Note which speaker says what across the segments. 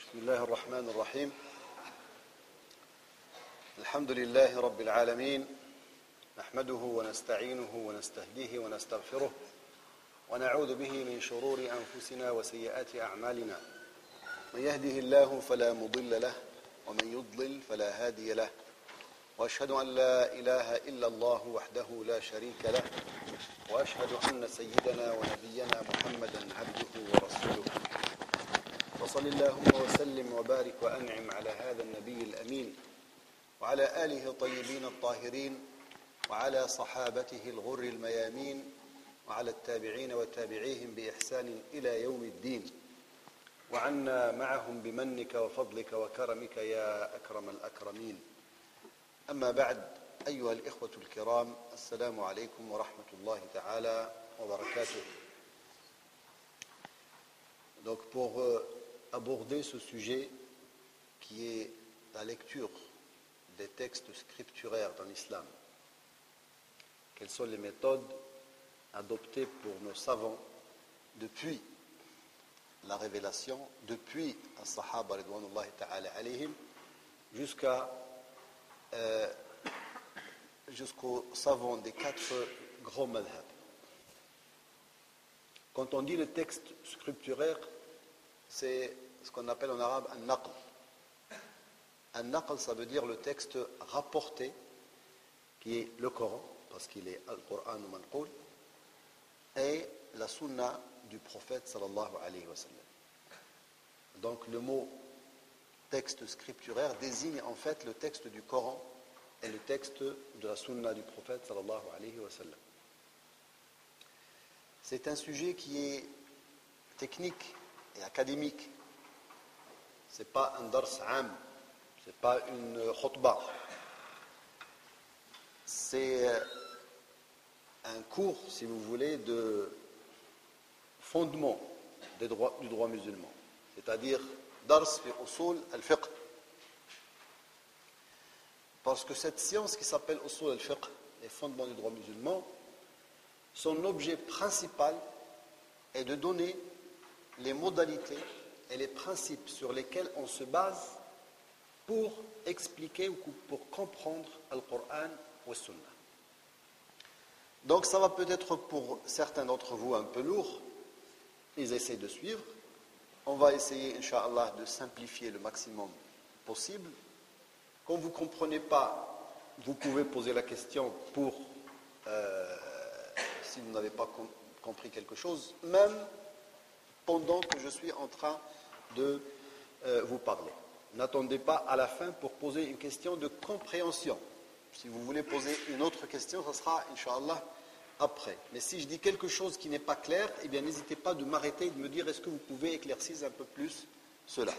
Speaker 1: بسم الله الرحمن الرحيم الحمد لله رب العالمين نحمده ونستعينه ونستهديه ونستغفره ونعوذ به من شرور أنفسنا وسيئات أعمالنا من يهده الله فلا مضل له ومن يضلل فلا هادي له وأشهد أن لا إله إلا الله وحده لا شريك له وأشهد أن سيدنا ونبينا محمدا عبده ورسوله وصل اللهم وسلم وبارك وأنعم على هذا النبي الأمين وعلى آله الطيبين الطاهرين وعلى صحابته الغر الميامين وعلى التابعين وتابعيهم بإحسان إلى يوم الدين وعنا معهم بمنك وفضلك وكرمك يا أكرم الأكرمين أما بعد أيها الإخوة الكرام السلام عليكم ورحمة الله تعالى وبركاته. Donc pour aborder ce sujet qui est la lecture des textes scripturaires dans l'islam, quelles sont les méthodes adoptées pour nos savants depuis la révélation, depuis les Sahaba ridwanullahi ta'ala alayhim jusqu'aux savants des quatre grands madhab. Quand on dit le texte scripturaire, c'est ce qu'on appelle en arabe un naql. Un naql, ça veut dire le texte rapporté, qui est le Coran, parce qu'il est Al-Qur'an ou Manqul, et la sunna du prophète sallallahu alayhi wa sallam. Donc le mot texte scripturaire désigne en fait le texte du Coran et le texte de la sunna du prophète sallallahu alayhi wa sallam. C'est un sujet qui est technique et académique. Ce n'est pas un dars am, ce n'est pas une khutbah. C'est un cours, si vous voulez, de fondement du droit musulman. C'est-à-dire dars fi usul al-fiqh. Parce que cette science qui s'appelle usul al-fiqh, les fondements du droit musulman, son objet principal est de donner les modalités et les principes sur lesquels on se base pour expliquer ou pour comprendre le Coran ou la Sunna. Donc ça va peut-être pour certains d'entre vous un peu lourd, ils essayent de suivre. On va essayer, Inch'Allah, de simplifier le maximum possible. Quand vous ne comprenez pas, vous pouvez poser la question pour, si vous n'avez pas compris quelque chose, même pendant que je suis en train de vous parler. N'attendez pas à la fin pour poser une question de compréhension. Si vous voulez poser une autre question, ça sera, Inch'Allah, après. Mais si je dis quelque chose qui n'est pas clair, eh bien n'hésitez pas de m'arrêter et de me dire est-ce que vous pouvez éclaircir un peu plus cela.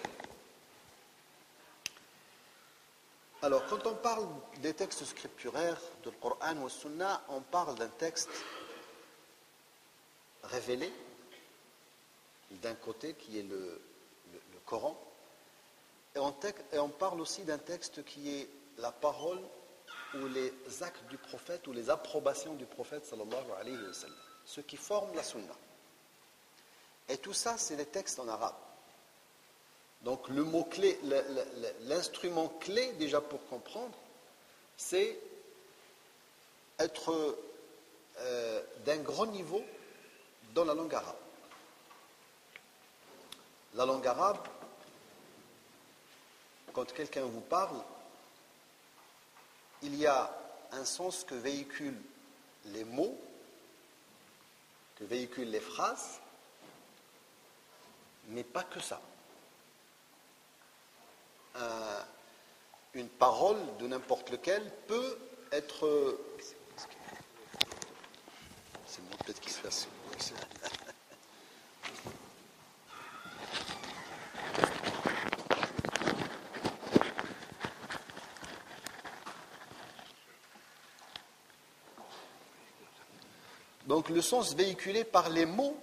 Speaker 1: Alors, quand on parle des textes scripturaires, du Coran ou Sunna, on parle d'un texte révélé, d'un côté qui est le Coran, et on parle aussi d'un texte qui est la parole ou les actes du prophète ou les approbations du prophète sallallahu alayhi wa sallam, ce qui forme la Sunna. Et tout ça, c'est les textes en arabe. Donc le mot-clé, l'instrument clé déjà pour comprendre, c'est être d'un grand niveau dans la langue arabe. La langue arabe, quand quelqu'un vous parle, il y a un sens que véhiculent les mots, que véhiculent les phrases, mais pas que ça. Une parole de n'importe lequel peut être... C'est moi peut-être qui se fasse. Donc le sens véhiculé par les mots,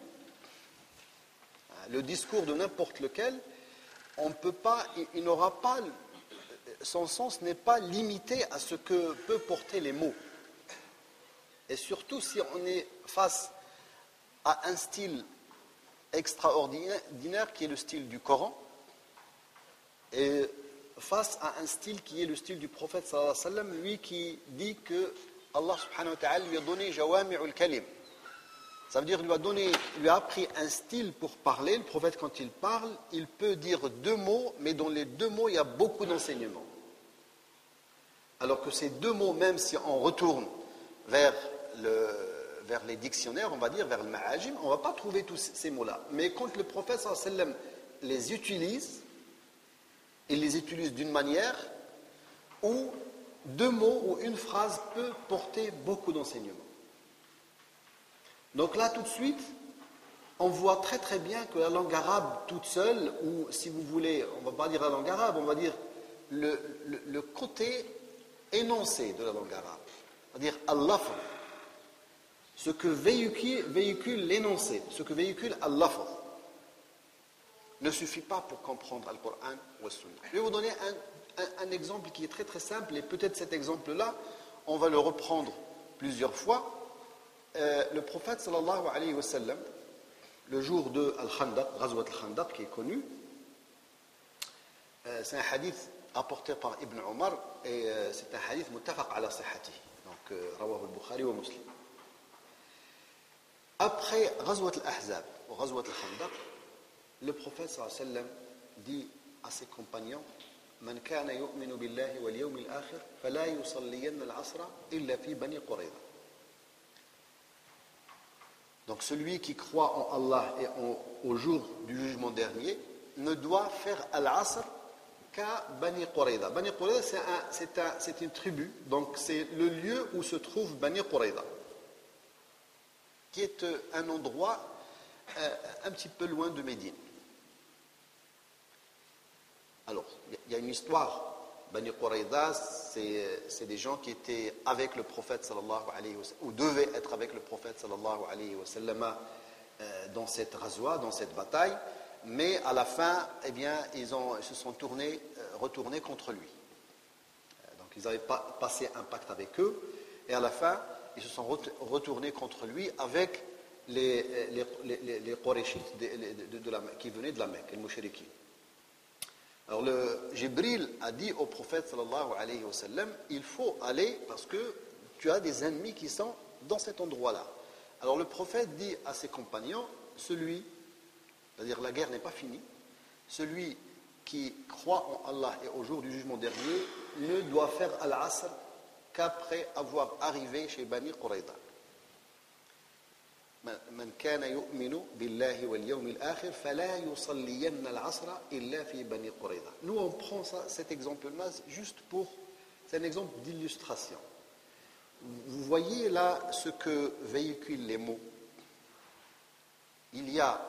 Speaker 1: le discours de n'importe lequel, on peut pas, il n'aura pas, son sens n'est pas limité à ce que peuvent porter les mots. Et surtout si on est face à un style extraordinaire qui est le style du Coran, Et face à un style qui est le style du prophète sallallahu alayhi wa sallam, lui qui dit que Allah subhanahu wa ta'ala lui a donné jawami'ul kalim. Ça veut dire qu'il lui a appris un style pour parler. Le prophète, quand il parle, il peut dire 2 mots, mais dans les 2 mots, il y a beaucoup d'enseignements. Alors que ces 2 mots, même si on retourne vers les dictionnaires, on va dire, vers le ma'ajim, on ne va pas trouver tous ces mots-là. Mais quand le prophète sallallahu alayhi wa sallam les utilise, il les utilise d'une manière où 2 mots ou une phrase peut porter beaucoup d'enseignements. Donc là, tout de suite, on voit très très bien que la langue arabe toute seule, ou si vous voulez, on ne va pas dire la langue arabe, on va dire le côté énoncé de la langue arabe. C'est-à-dire al-lafz, ce que véhicule l'énoncé, ce que véhicule al-lafz, ne suffit pas pour comprendre le Coran ou le Sunna. Je vais vous donner un exemple qui est très très simple, et peut-être cet exemple-là, on va le reprendre plusieurs fois. Le prophète sallallahu alayhi wa sallam, le jour de Al-Khandaq, Ghazwat Al-Khandaq qui est connu, c'est un hadith apporté par Ibn Omar et c'est un hadith muttafaq ala sihhatihi, donc rawahu al-Bukhari wa Muslim. Après Ghazwat Al-Ahzab ou Ghazwat Al-Khandaq, le prophète sallallahu alayhi wa sallam dit à ses compagnons: Man kana yu'minu billahi wal yawmil akhir fala yusalliyanna al-'asra illa fi bani Qurayza. Donc celui qui croit en Allah et au jour du jugement dernier ne doit faire al-'asr qu'à Bani Qurayza. Bani Qurayza, c'est une tribu, donc c'est le lieu où se trouve Bani Qurayza, qui est un endroit un petit peu loin de Médine. Alors, il y a une histoire. Bani Qurayza, c'est des gens qui étaient avec le prophète sallallahu alayhi wa sallam, ou devaient être avec le prophète sallallahu alayhi wa sallam dans cette razwa, dans cette bataille, mais à la fin, eh bien, ils se sont retournés contre lui. Donc ils avaient passé un pacte avec eux, et à la fin, ils se sont retournés contre lui avec les Qurayshites qui venaient de la Mecque, les Mushrikin. Alors Jibril a dit au prophète sallallahu alayhi wa sallam: il faut aller parce que tu as des ennemis qui sont dans cet endroit-là. Alors le prophète dit à ses compagnons: c'est-à-dire la guerre n'est pas finie, celui qui croit en Allah et au jour du jugement dernier ne doit faire al-'asr qu'après avoir arrivé chez Bani Qurayza. Man kana yu'minu billahi wal yawmil akhir fala yusalliyanna al-'asra illa fi Bani Qurayza. Nous on prend cet exemple-là juste c'est un exemple d'illustration. Vous voyez là ce que véhiculent les mots. Il y a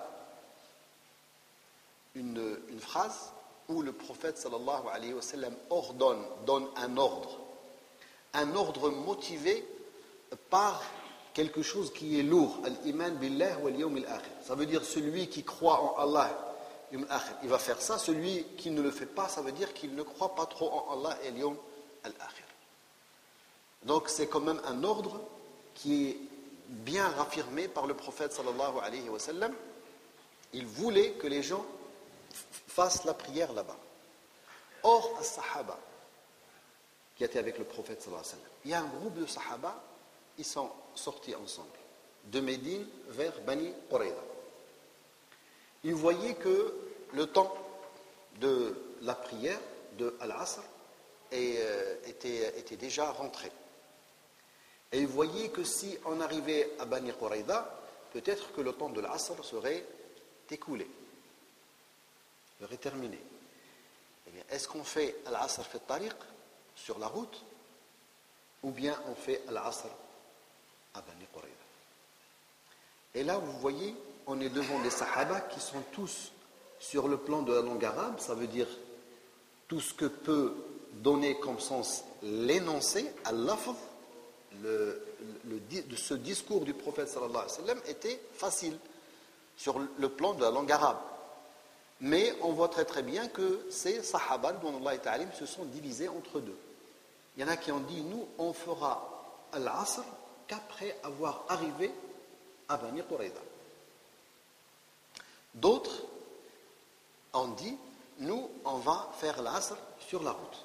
Speaker 1: une phrase où le prophète sallallahu alayhi wa sallam donne un ordre motivé par quelque chose qui est lourd, al-iman billah wal yawmil akhir. Ça veut dire celui qui croit en Allah, il va faire ça. Celui qui ne le fait pas, ça veut dire qu'il ne croit pas trop en Allah et al-yawm al-akhir. Donc c'est quand même un ordre qui est bien raffirmé par le prophète sallallahu alayhi wa sallam. Il voulait que les gens fassent la prière là-bas. Or, les Sahaba qui étaient avec le prophète sallallahu alayhi wa sallam, il y a un groupe de Sahaba, ils sont sortis ensemble de Médine vers Bani Qurayza. Ils voyaient que le temps de la prière de Al-Asr était déjà rentré. Et ils voyaient que si on arrivait à Bani Qurayza, peut-être que le temps de l'Asr serait écoulé, serait terminé. Eh bien, est-ce qu'on fait Al-Asr fi tariq, sur la route, ou bien on fait Al-Asr à Bani Qurayza? Et là, vous voyez, on est devant des Sahaba qui sont tous sur le plan de la langue arabe, ça veut dire tout ce que peut donner comme sens l'énoncé, al-lafz, ce discours du prophète sallallahu alayhi wa sallam était facile sur le plan de la langue arabe. Mais on voit très très bien que ces Sahaba, dont Allah se sont divisés entre deux. Il y en a qui ont dit: nous, on fera al-Asr qu'après avoir arrivé à Bani Qurayza. D'autres ont dit: nous, on va faire l'asr sur la route.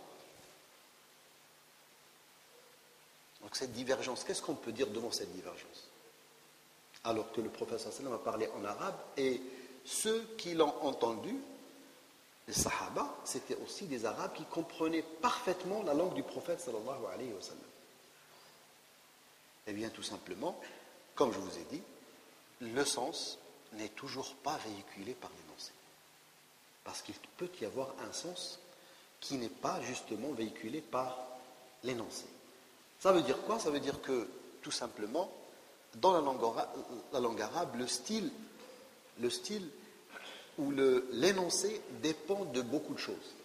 Speaker 1: Donc cette divergence, qu'est-ce qu'on peut dire devant cette divergence? Alors que le prophète sallallahu alayhi wa sallam a parlé en arabe, et ceux qui l'ont entendu, les sahaba, c'était aussi des arabes qui comprenaient parfaitement la langue du prophète sallallahu alayhi wa sallam. Eh bien, tout simplement, comme je vous ai dit, le sens n'est toujours pas véhiculé par l'énoncé. Parce qu'il peut y avoir un sens qui n'est pas justement véhiculé par l'énoncé. Ça veut dire quoi? Ça veut dire que, tout simplement, dans la langue arabe, le style ou l'énoncé dépend de beaucoup de choses.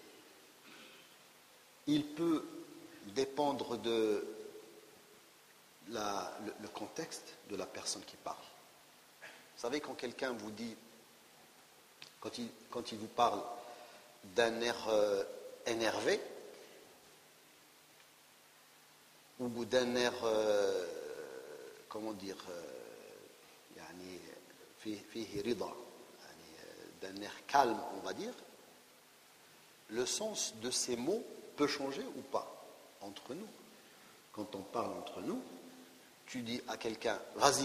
Speaker 1: Il peut dépendre de le contexte de la personne qui parle. Vous savez, quand quelqu'un vous dit, quand il vous parle d'un air énervé, ou d'un air, comment dire, fihi rida, d'un air calme, on va dire, le sens de ces mots peut changer ou pas entre nous. Quand on parle entre nous, tu dis à quelqu'un « vas-y »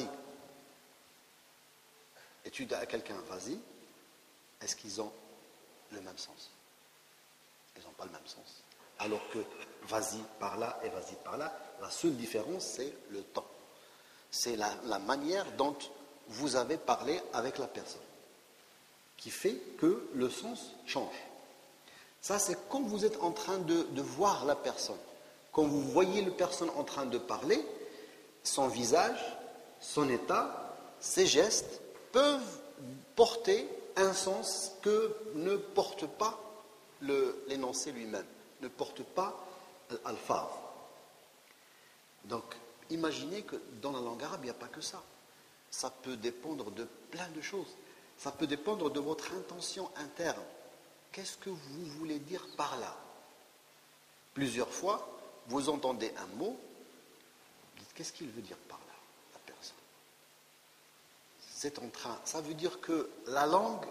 Speaker 1: et tu dis à quelqu'un « vas-y », est-ce qu'ils ont le même sens? Ils n'ont pas le même sens. Alors que « vas-y » par là et « vas-y » par là, la seule différence, c'est le temps. C'est la manière dont vous avez parlé avec la personne qui fait que le sens change. Ça, c'est quand vous êtes en train de voir la personne. Quand vous voyez la personne en train de parler, son visage, son état, ses gestes peuvent porter un sens que ne porte pas l'énoncé lui-même, ne porte pas l'alpha. Donc, imaginez que dans la langue arabe, il n'y a pas que ça. Ça peut dépendre de plein de choses. Ça peut dépendre de votre intention interne. Qu'est-ce que vous voulez dire par là? Plusieurs fois, vous entendez un mot, vous dites qu'est-ce qu'il veut dire par là, la personne? C'est en train. Ça veut dire que la langue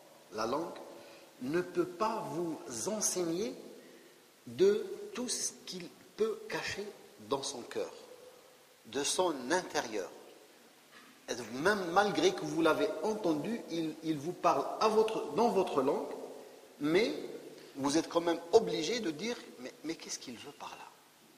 Speaker 1: ne peut pas vous enseigner de tout ce qu'il peut cacher dans son cœur, de son intérieur. Et même malgré que vous l'avez entendu, il vous parle dans votre langue, mais vous êtes quand même obligé de dire mais qu'est-ce qu'il veut par là?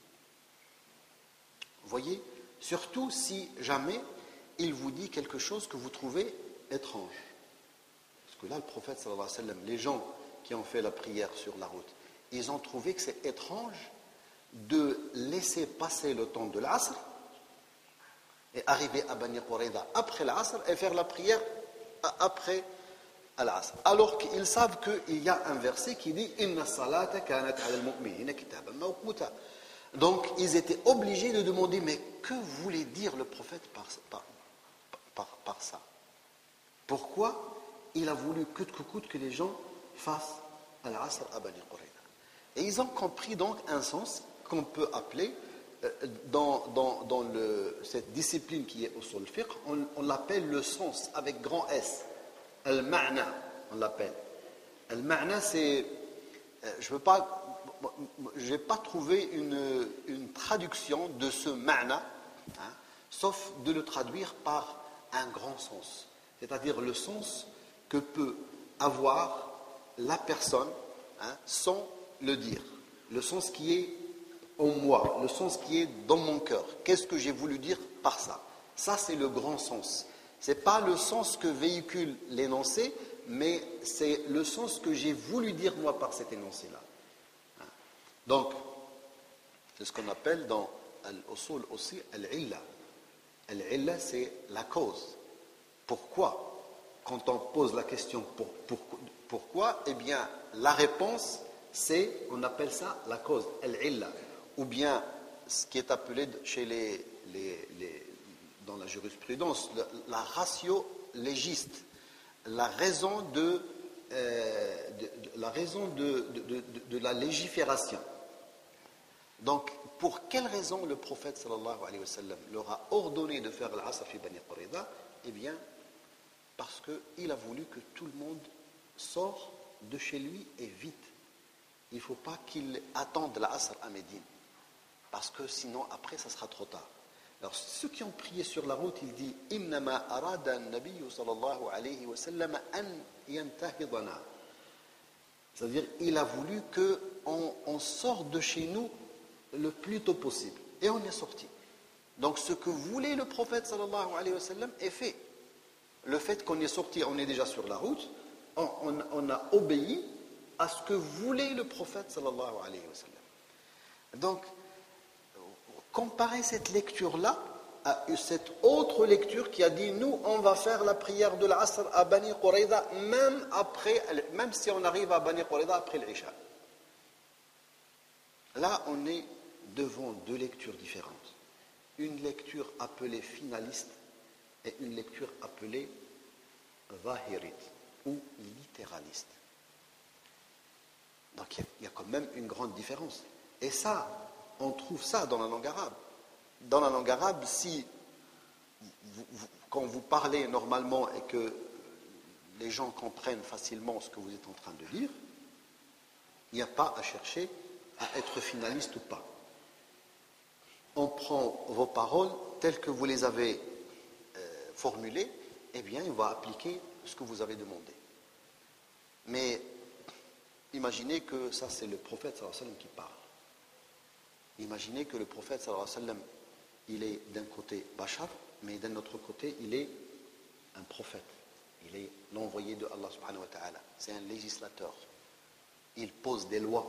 Speaker 1: Vous voyez, surtout si jamais il vous dit quelque chose que vous trouvez étrange. Parce que là, le prophète sallallahu alayhi wa sallam, les gens qui ont fait la prière sur la route, ils ont trouvé que c'est étrange de laisser passer le temps de l'Asr et arriver à Bani Qurayza après l'Asr et faire la prière après l'Asr. Alors qu'ils savent qu'il y a un verset qui dit « Inna salata kanat ala al-mu'minina kitaban mawquta ». Donc, ils étaient obligés de demander « Mais que voulait dire le prophète par ça? Pourquoi il a voulu coûte que coûte que les gens fassent l'Asr à Bani Qurayza ?» Et ils ont compris donc un sens qu'on peut appeler dans cette discipline qui est usul al-fiqh, on l'appelle le sens avec grand S. Al-ma'na, on l'appelle. Al-ma'na, c'est... je n'ai pas trouvé une traduction de ce ma'na, sauf de le traduire par un grand sens. C'est-à-dire le sens que peut avoir la personne sans le dire. Le sens qui est en moi, le sens qui est dans mon cœur. Qu'est-ce que j'ai voulu dire par ça? Ça, c'est le grand sens. Ce n'est pas le sens que véhicule l'énoncé, mais c'est le sens que j'ai voulu dire moi par cet énoncé-là. Donc, c'est ce qu'on appelle dans l'usul aussi al-illa. Al-illa, c'est la cause. Pourquoi? Quand on pose la question pourquoi, eh bien, la réponse, on appelle ça la cause, al-illa. Ou bien ce qui est appelé chez dans la jurisprudence la ratio légiste, la raison de la légifération. Donc, pour quelle raison le prophète sallallahu alayhi wa sallam leur a ordonné de faire l'Asr fi Bani Qurayza? Eh bien, parce qu'il a voulu que tout le monde sorte de chez lui et vite. Il ne faut pas qu'il attende l'Asr à Médine, parce que sinon après ça sera trop tard. Alors ceux qui ont prié sur la route, il dit Innama arada an-nabiyyu sallallahu alayhi wa sallam an yantahidana. C'est-à-dire il a voulu qu'on sorte de chez nous le plus tôt possible. Et on est sorti. Donc ce que voulait le prophète sallallahu alayhi wa sallam est fait. Le fait qu'on est sorti, on est déjà sur la route, on a obéi à ce que voulait le prophète sallallahu alayhi wa sallam. Donc, comparez cette lecture-là à cette autre lecture qui a dit nous, on va faire la prière de l'Asr à Bani Qurayza même si on arrive à Bani Qurayza après l'Isha. Là, on est devant deux lectures différentes. Une lecture appelée finaliste et une lecture appelée zahirite ou littéraliste. Donc il y a quand même une grande différence. Et ça, on trouve ça dans la langue arabe. Dans la langue arabe, si quand vous parlez normalement et que les gens comprennent facilement ce que vous êtes en train de dire, il n'y a pas à chercher à être finaliste ou pas. On prend vos paroles telles que vous les avez formulées, eh bien, on va appliquer ce que vous avez demandé. Mais imaginez que ça, c'est le prophète sallallahu alayhi wa sallam qui parle. Imaginez que le prophète sallallahu alayhi wa sallam, il est d'un côté Bachar, mais d'un autre côté, il est un prophète. Il est l'envoyé de Allah subhanahu wa ta'ala. C'est un législateur. Il pose des lois.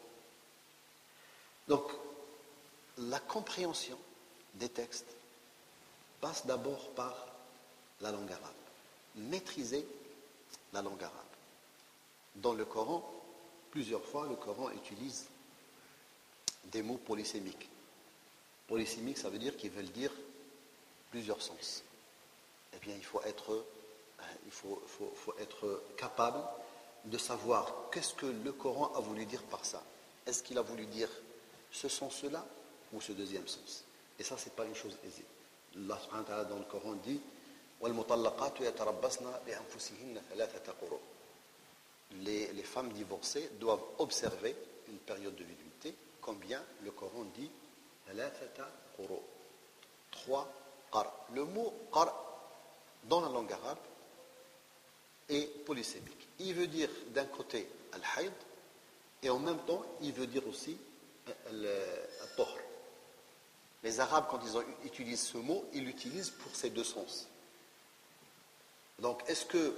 Speaker 1: Donc, la compréhension des textes passe d'abord par la langue arabe. Maîtriser la langue arabe. Dans le Coran, plusieurs fois, le Coran utilise des mots polysémiques. Polysémiques, ça veut dire qu'ils veulent dire plusieurs sens. Eh bien, il faut être capable de savoir qu'est-ce que le Coran a voulu dire par ça. Est-ce qu'il a voulu dire ce sens-là ou ce deuxième sens? Et ça, ce n'est pas une chose aisée. Allah subhanahu wa ta'ala dans le Coran dit وَالْمُطَلَّقَاتُ يَتَرَبَّصْنَ بِأَنفُسِهِنَّ ثَلَاثَةَ قُرُوءٍ. Les femmes divorcées doivent observer une période de viduité. Combien? Le Coran dit ثَلَاثَةَ قُرُوءٍ. 3 qar. Le mot qar dans la langue arabe est polysémique. Il veut dire d'un côté al-hayd et en même temps il veut dire aussi al-tahr. Les Arabes, quand ils utilisent ce mot, ils l'utilisent pour ces deux sens. Donc, est-ce que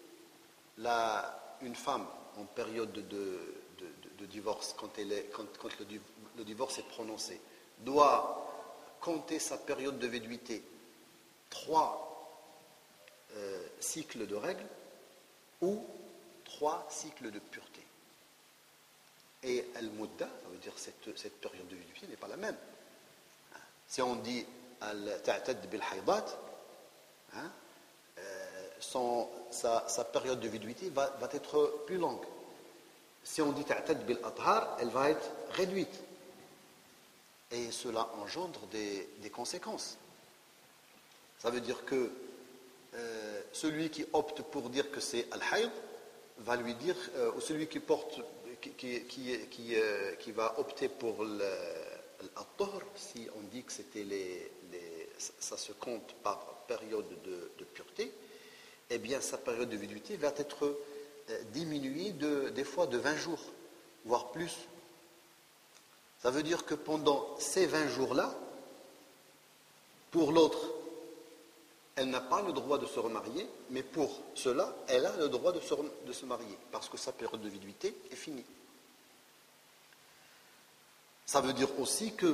Speaker 1: une femme en période de divorce, quand le divorce est prononcé, doit compter sa période de viduité 3 cycles de règles ou 3 cycles de pureté? Et al-mudda, ça veut dire cette période de viduité n'est pas la même. Si on dit al-ta'tad bil-haydat, sa période de viduité va être plus longue. Si on dit ta'tad bil-athar, elle va être réduite. Et cela engendre des conséquences. Ça veut dire que celui qui opte pour dire que c'est al-hayd va lui dire, ou celui qui va opter pour al-tahr, si on dit que c'était ça se compte par période de pureté, eh bien sa période de viduité va être diminuée des fois de 20 jours, voire plus. Ça veut dire que pendant ces 20 jours-là, pour l'autre, elle n'a pas le droit de se remarier, mais pour cela, elle a le droit de se marier, parce que sa période de viduité est finie. Ça veut dire aussi que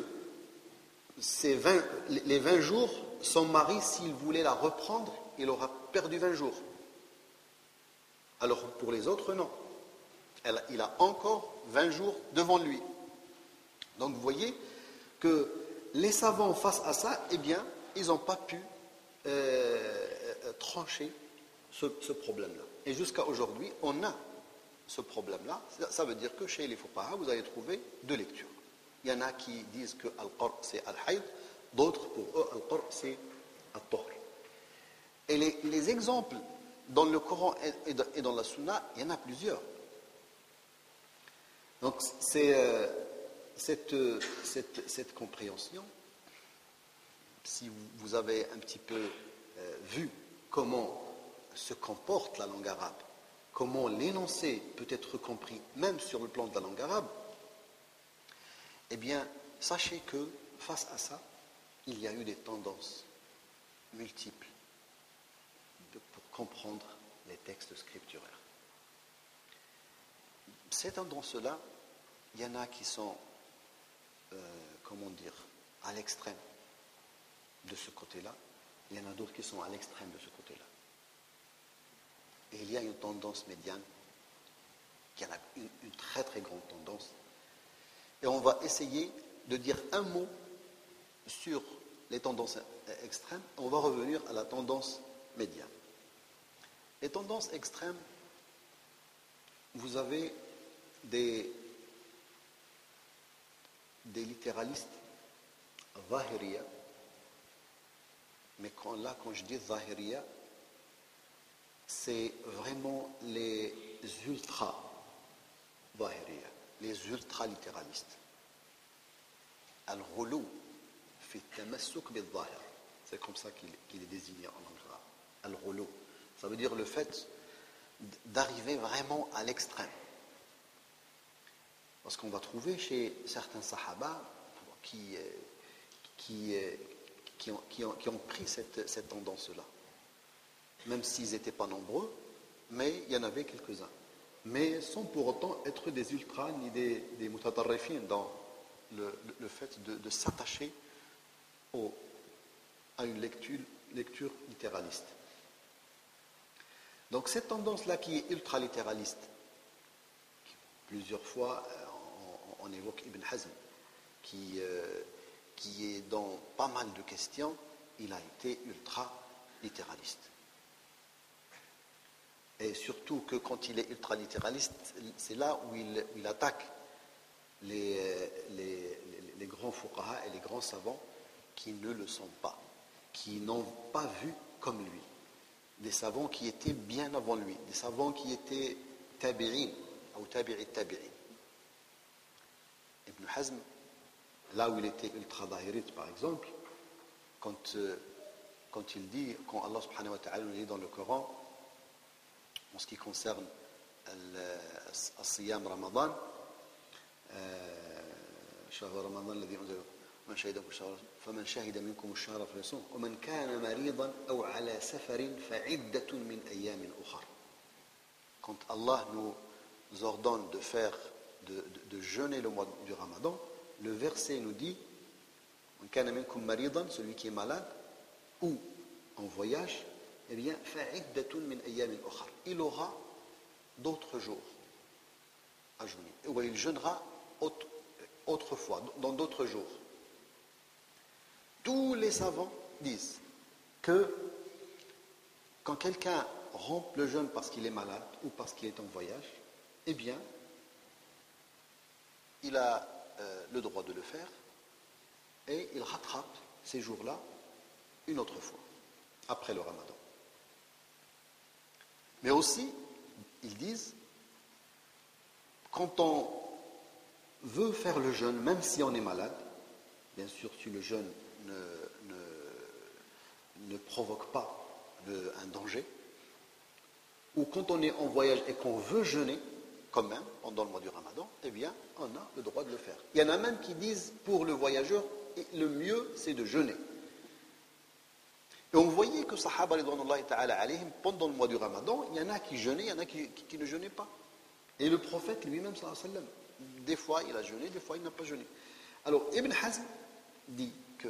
Speaker 1: les 20 jours, son mari, s'il voulait la reprendre, il aura perdu 20 jours. Alors pour les autres, non. Il a encore 20 jours devant lui. Donc vous voyez que les savants face à ça, eh bien, ils n'ont pas pu trancher ce problème-là. Et jusqu'à aujourd'hui, on a ce problème-là. Ça veut dire que chez les fuqaha, vous allez trouver deux lectures. Il y en a qui disent que al-qar c'est al-hayd, d'autres pour eux al-qar c'est al-tahr. Et les exemples dans le Coran et dans la Sunna, il y en a plusieurs. Donc c'est cette compréhension, si vous avez un petit peu vu comment se comporte la langue arabe, comment l'énoncé peut être compris même sur le plan de la langue arabe, eh bien, sachez que face à ça, il y a eu des tendances multiples pour comprendre les textes scripturaires. Ces tendances-là, il y en a qui sont, à l'extrême de ce côté-là, il y en a d'autres qui sont à l'extrême de ce côté-là. Et il y a une tendance médiane, qui a une très très grande tendance. Et on va essayer de dire un mot sur les tendances extrêmes. On va revenir à la tendance médiane. Les tendances extrêmes, vous avez des littéralistes zahiriya, mais quand je dis zahiriya, c'est vraiment les ultra-zahiriya, les ultra-littéralistes. Al-ghulu fi tamassuk bil-zahir. C'est comme ça qu'il est désigné en langue arabe. Al-ghulu. Ça veut dire le fait d'arriver vraiment à l'extrême. Parce qu'on va trouver chez certains sahaba qui ont pris cette tendance-là. Même s'ils n'étaient pas nombreux, mais il y en avait quelques-uns. Mais sans pour autant être des ultras ni des mutatarrifin dans le fait de s'attacher à une lecture littéraliste. Donc cette tendance-là qui est ultra-littéraliste, plusieurs fois on évoque Ibn Hazm, qui est dans pas mal de questions, il a été ultra-littéraliste. Et surtout que quand il est ultra-littéraliste, c'est là où il attaque les grands fuqaha et les grands savants qui ne le sont pas, qui n'ont pas vu comme lui. Des savants qui étaient bien avant lui, des savants qui étaient tabi'in, ou tabi'i tabi'in. Ibn Hazm, là où il était ultra-zahirite par exemple, quand il dit, quand Allah subhanahu wa ta'ala nous dit dans le Coran, en ce qui concerne al-siyam Ramadan, شهر رمضان الذي أنزل من شهد الشهر فمن شهد منكم الشهر فليصوم ومن كان مريضا أو على سفر فعدة من أيام أخر. Quand Allah nous ordonne de jeûner le mois du Ramadan, le verset nous dit من كان منكم مريضا, celui qui est malade ou en voyage, eh bien فعدة من أيام أخر. Il aura d'autres jours à jeûner, ou il jeûnera autrefois, dans d'autres jours. Tous les savants disent que quand quelqu'un rompt le jeûne parce qu'il est malade ou parce qu'il est en voyage, eh bien, il a le droit de le faire et il rattrape ces jours-là une autre fois, après le Ramadan. Mais aussi, ils disent, quand on veut faire le jeûne, même si on est malade, bien sûr si le jeûne ne provoque pas un danger, ou quand on est en voyage et qu'on veut jeûner, quand même, pendant le mois du Ramadan, eh bien, on a le droit de le faire. Il y en a même qui disent, pour le voyageur, le mieux, c'est de jeûner. Et on voyait que Sahaba, ridwanullahi ta'ala alayhim, pendant le mois du Ramadan, il y en a qui jeûnaient, il y en a qui ne jeûnaient pas. Et le prophète lui-même, sallallahu alayhi wa sallam, des fois il a jeûné, des fois il n'a pas jeûné. Alors Ibn Hazm dit que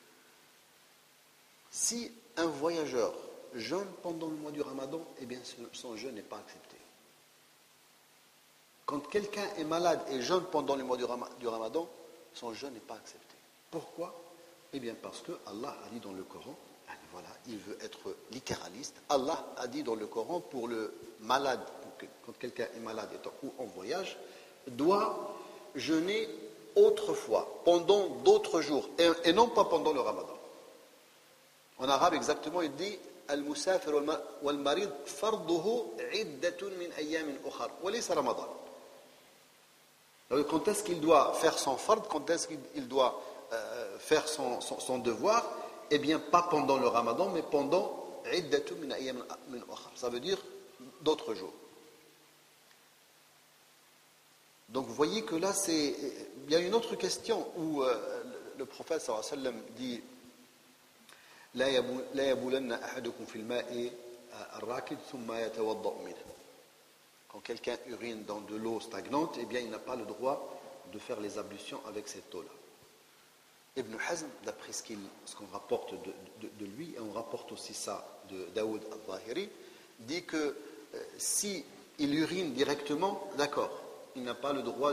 Speaker 1: si un voyageur jeûne pendant le mois du Ramadan, eh bien son jeûne n'est pas accepté. Quand quelqu'un est malade et jeûne pendant le mois du Ramadan, son jeûne n'est pas accepté. Pourquoi? Eh bien parce que Allah a dit dans le Coran, voilà, il veut être littéraliste. Allah a dit dans le Coran pour le malade, quand quelqu'un est malade ou en voyage, doit jeûner autrefois, pendant d'autres jours, et non pas pendant le Ramadan. En arabe exactement, il dit Al-Musafir wal-Marid farduhu iddatun min ayyamin ukhar wa laysa Ramadan. Alors, quand est-ce qu'il doit faire son fard, quand est-ce qu'il doit faire son devoir? Eh bien, pas pendant le ramadan, mais pendant iddatu min ayyam min ukhar. Ça veut dire d'autres jours. Donc vous voyez que là, il y a une autre question où le prophète sallallahu alayhi wa sallam dit لا يبولن أحدكم في الماء الراكد ثم يتوضأ منه. Quand quelqu'un urine dans de l'eau stagnante, eh bien il n'a pas le droit de faire les ablutions avec cette eau-là. Ibn Hazm, d'après ce qu'on rapporte de lui, et on rapporte aussi ça de Daoud al-Zahiri, dit que si il urine directement, d'accord, il n'a pas le droit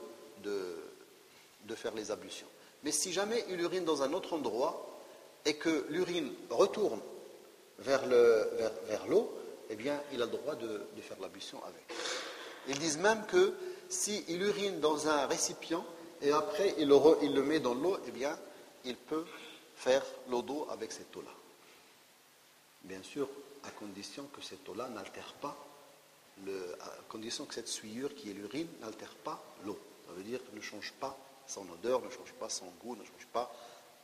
Speaker 1: de faire les ablutions. Mais si jamais il urine dans un autre endroit et que l'urine retourne vers l'eau, eh bien, il a le droit de faire l'ablution avec. Ils disent même que s'il urine dans un récipient et après il le met dans l'eau, eh bien, il peut faire l'eau d'eau avec cette eau-là. Bien sûr, à condition que cette eau-là n'altère pas, à condition que cette souillure qui est l'urine n'altère pas l'eau. Ça veut dire ne change pas son odeur, ne change pas son goût, ne change pas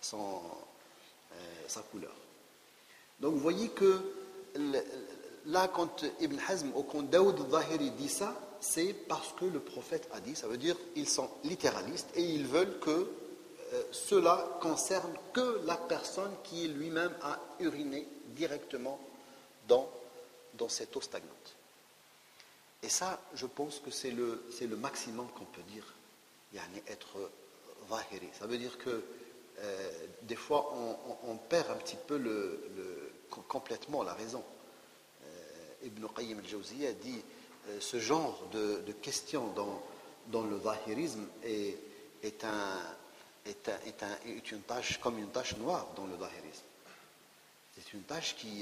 Speaker 1: sa couleur. Donc vous voyez que là, quand Ibn Hazm ou quand Daoud al-Zahiri dit ça, c'est parce que le prophète a dit, ça veut dire qu'ils sont littéralistes et ils veulent que cela concerne que la personne qui lui-même a uriné directement dans cette eau stagnante. Et ça, je pense que c'est le maximum qu'on peut dire, yani être zahiri. Ça veut dire que des fois, on perd un petit peu complètement la raison. Ibn Qayyim al-Jawziyya dit ce genre de questions dans le zahirisme est une tâche comme une tâche noire dans le zahirisme. C'est une tâche qui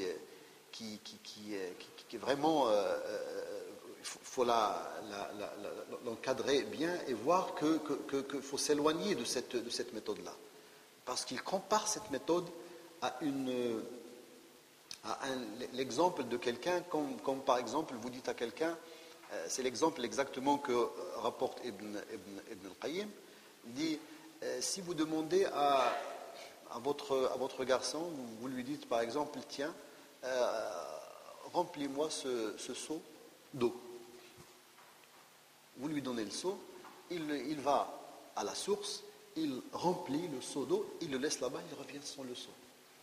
Speaker 1: est vraiment il faut l'encadrer bien et voir qu'il faut s'éloigner de cette méthode-là. Parce qu'il compare cette méthode à l'exemple de quelqu'un, comme par exemple, vous dites à quelqu'un, c'est l'exemple exactement que rapporte Ibn al-Qayyim, il dit, si vous demandez à votre garçon, vous lui dites par exemple, tiens, remplis-moi ce seau d'eau. Vous lui donnez le seau, il va à la source, il remplit le seau d'eau, il le laisse là-bas, il revient sans le seau.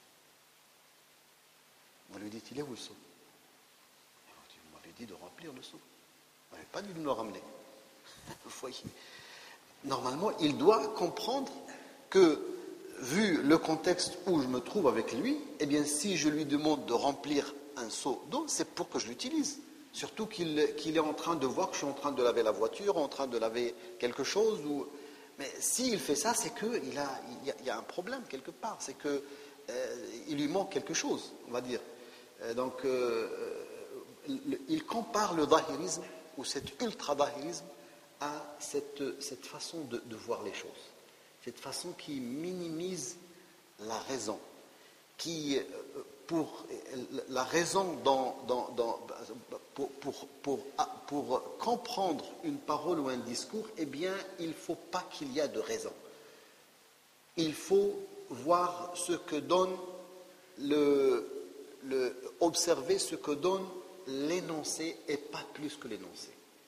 Speaker 1: Vous lui dites, il est où le seau? Vous m'avez dit de remplir le seau. Vous n'avez pas dit de me le ramener. Vous voyez. Normalement, il doit comprendre que, vu le contexte où je me trouve avec lui, eh bien, si je lui demande de remplir un seau d'eau, c'est pour que je l'utilise. Surtout qu'il est en train de voir que je suis en train de laver la voiture, en train de laver quelque chose. Mais s'il fait ça, c'est qu'il y a un problème quelque part. C'est qu'il lui manque quelque chose, on va dire. Donc, il compare le dahirisme ou cet ultra-dahirisme à cette façon de voir les choses. Cette façon qui minimise la raison, qui, pour la raison pour comprendre une parole ou un discours, eh bien, il ne faut pas qu'il y ait de raison. Il faut voir ce que donne observer ce que donne l'énoncé et pas plus que l'énoncé.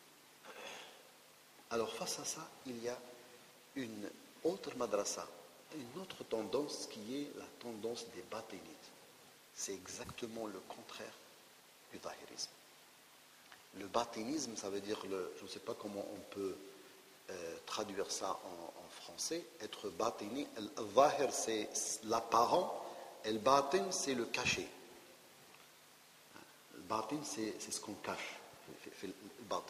Speaker 1: Alors face à ça, il y a une autre madrasa, une autre tendance qui est la tendance des batinites. C'est exactement le contraire du zahirisme. Le batinisme, ça veut dire, je ne sais pas comment on peut traduire ça en français, être batini. Al-zahir, c'est l'apparent, et le batin, c'est le caché. Le batin, c'est ce qu'on cache, le batin.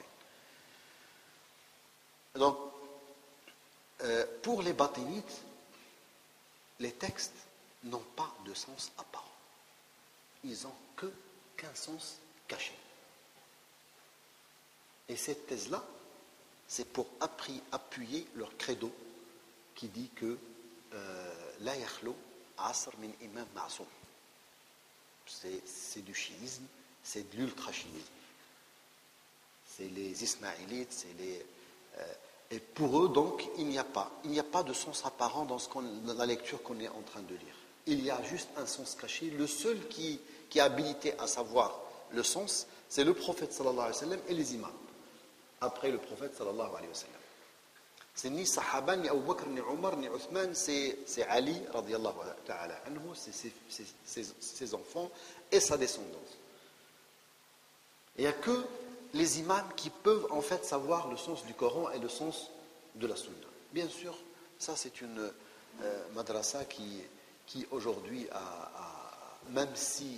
Speaker 1: Donc, pour les batinites, les textes n'ont pas de sens apparent. Ils n'ont qu'un sens caché. Et cette thèse-là, c'est pour appuyer leur credo qui dit que la yakhlo asr min imam ma'soum. C'est du chiisme, c'est de l'ultra-chiisme. C'est les ismaélites, c'est Et pour eux, donc, il n'y a pas de sens apparent dans la lecture qu'on est en train de lire. Il y a juste un sens caché. Le seul qui est habilité à savoir le sens, c'est le prophète sallallahu alayhi wa sallam et les imams. Après le prophète sallallahu alayhi wa sallam. C'est ni Sahaba, ni Abu Bakr, ni Omar, ni Uthman, c'est Ali radiallahu ta'ala anhu, c'est ses enfants et sa descendance. Il n'y a que les imams qui peuvent en fait savoir le sens du Coran et le sens de la Sunna. Bien sûr, ça c'est une madrasa qui aujourd'hui même si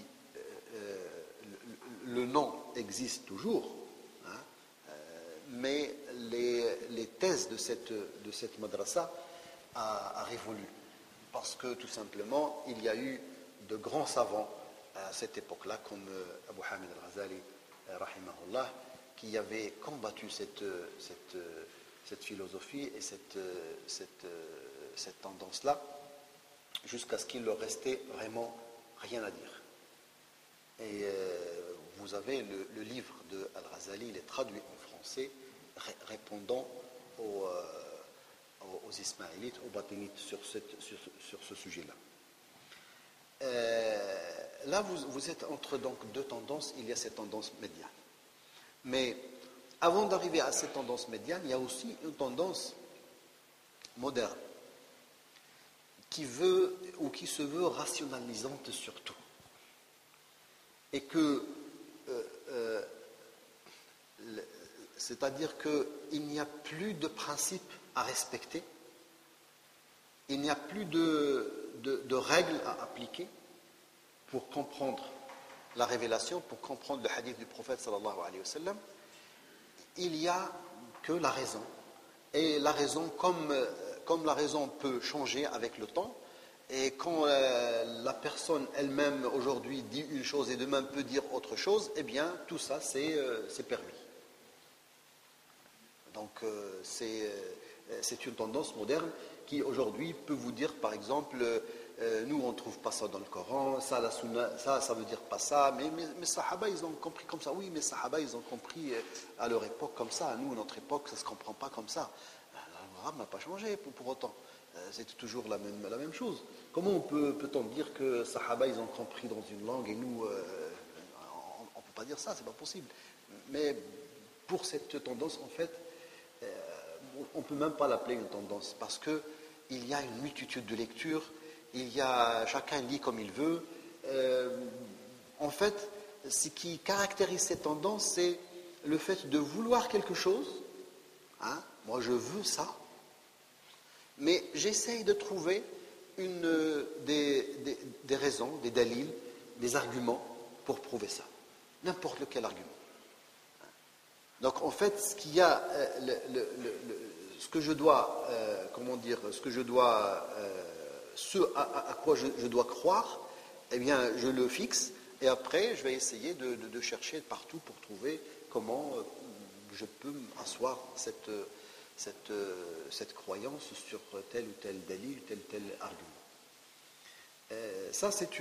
Speaker 1: le nom existe toujours, hein, mais les thèses de cette madrasa a révolu. Parce que tout simplement, il y a eu de grands savants à cette époque-là, comme Abu Hamid al-Ghazali, rahimahullah, qui avait combattu cette philosophie et cette tendance-là, jusqu'à ce qu'il leur restait vraiment rien à dire. Et vous avez le livre de Al-Ghazali, il est traduit en français, répondant aux Ismaélites, aux Batinites sur ce sujet-là. Là, vous êtes entre donc deux tendances. Il y a cette tendance médiane. Mais avant d'arriver à cette tendance médiane, il y a aussi une tendance moderne qui se veut rationalisante surtout. Et que, c'est-à-dire qu'il n'y a plus de principes à respecter, il n'y a plus de règles à appliquer pour comprendre la révélation, pour comprendre le hadith du prophète sallallahu alayhi wa sallam. Il n'y a que la raison. Et la raison, comme la raison peut changer avec le temps, et quand la personne elle-même aujourd'hui dit une chose et demain peut dire autre chose, eh bien tout ça c'est permis. Donc c'est une tendance moderne qui aujourd'hui peut vous dire par exemple nous on ne trouve pas ça dans le Coran, ça la sunna, ça veut dire pas ça, mais Sahaba ils ont compris comme ça. Oui, mais Sahaba ils ont compris à leur époque comme ça, nous à notre époque ça ne se comprend pas comme ça. L'arabe n'a pas changé pour autant. C'est toujours la même chose. Comment peut-on dire que Sahaba ils ont compris dans une langue et nous on ne peut pas dire ça, c'est pas possible. Mais pour cette tendance en fait on ne peut même pas l'appeler une tendance parce que il y a une multitude de lectures, chacun lit comme il veut. En fait, ce qui caractérise cette tendance, c'est le fait de vouloir quelque chose. Hein, moi, je veux ça, mais j'essaye de trouver des raisons, des dalils, des arguments pour prouver ça. N'importe lequel argument. Donc, en fait, ce qu'il y a, ce que je dois, ce à quoi je dois croire, eh bien, je le fixe, et après, je vais essayer de chercher partout pour trouver comment je peux asseoir cette croyance sur tel ou tel délit, tel ou tel argument. Ça, c'est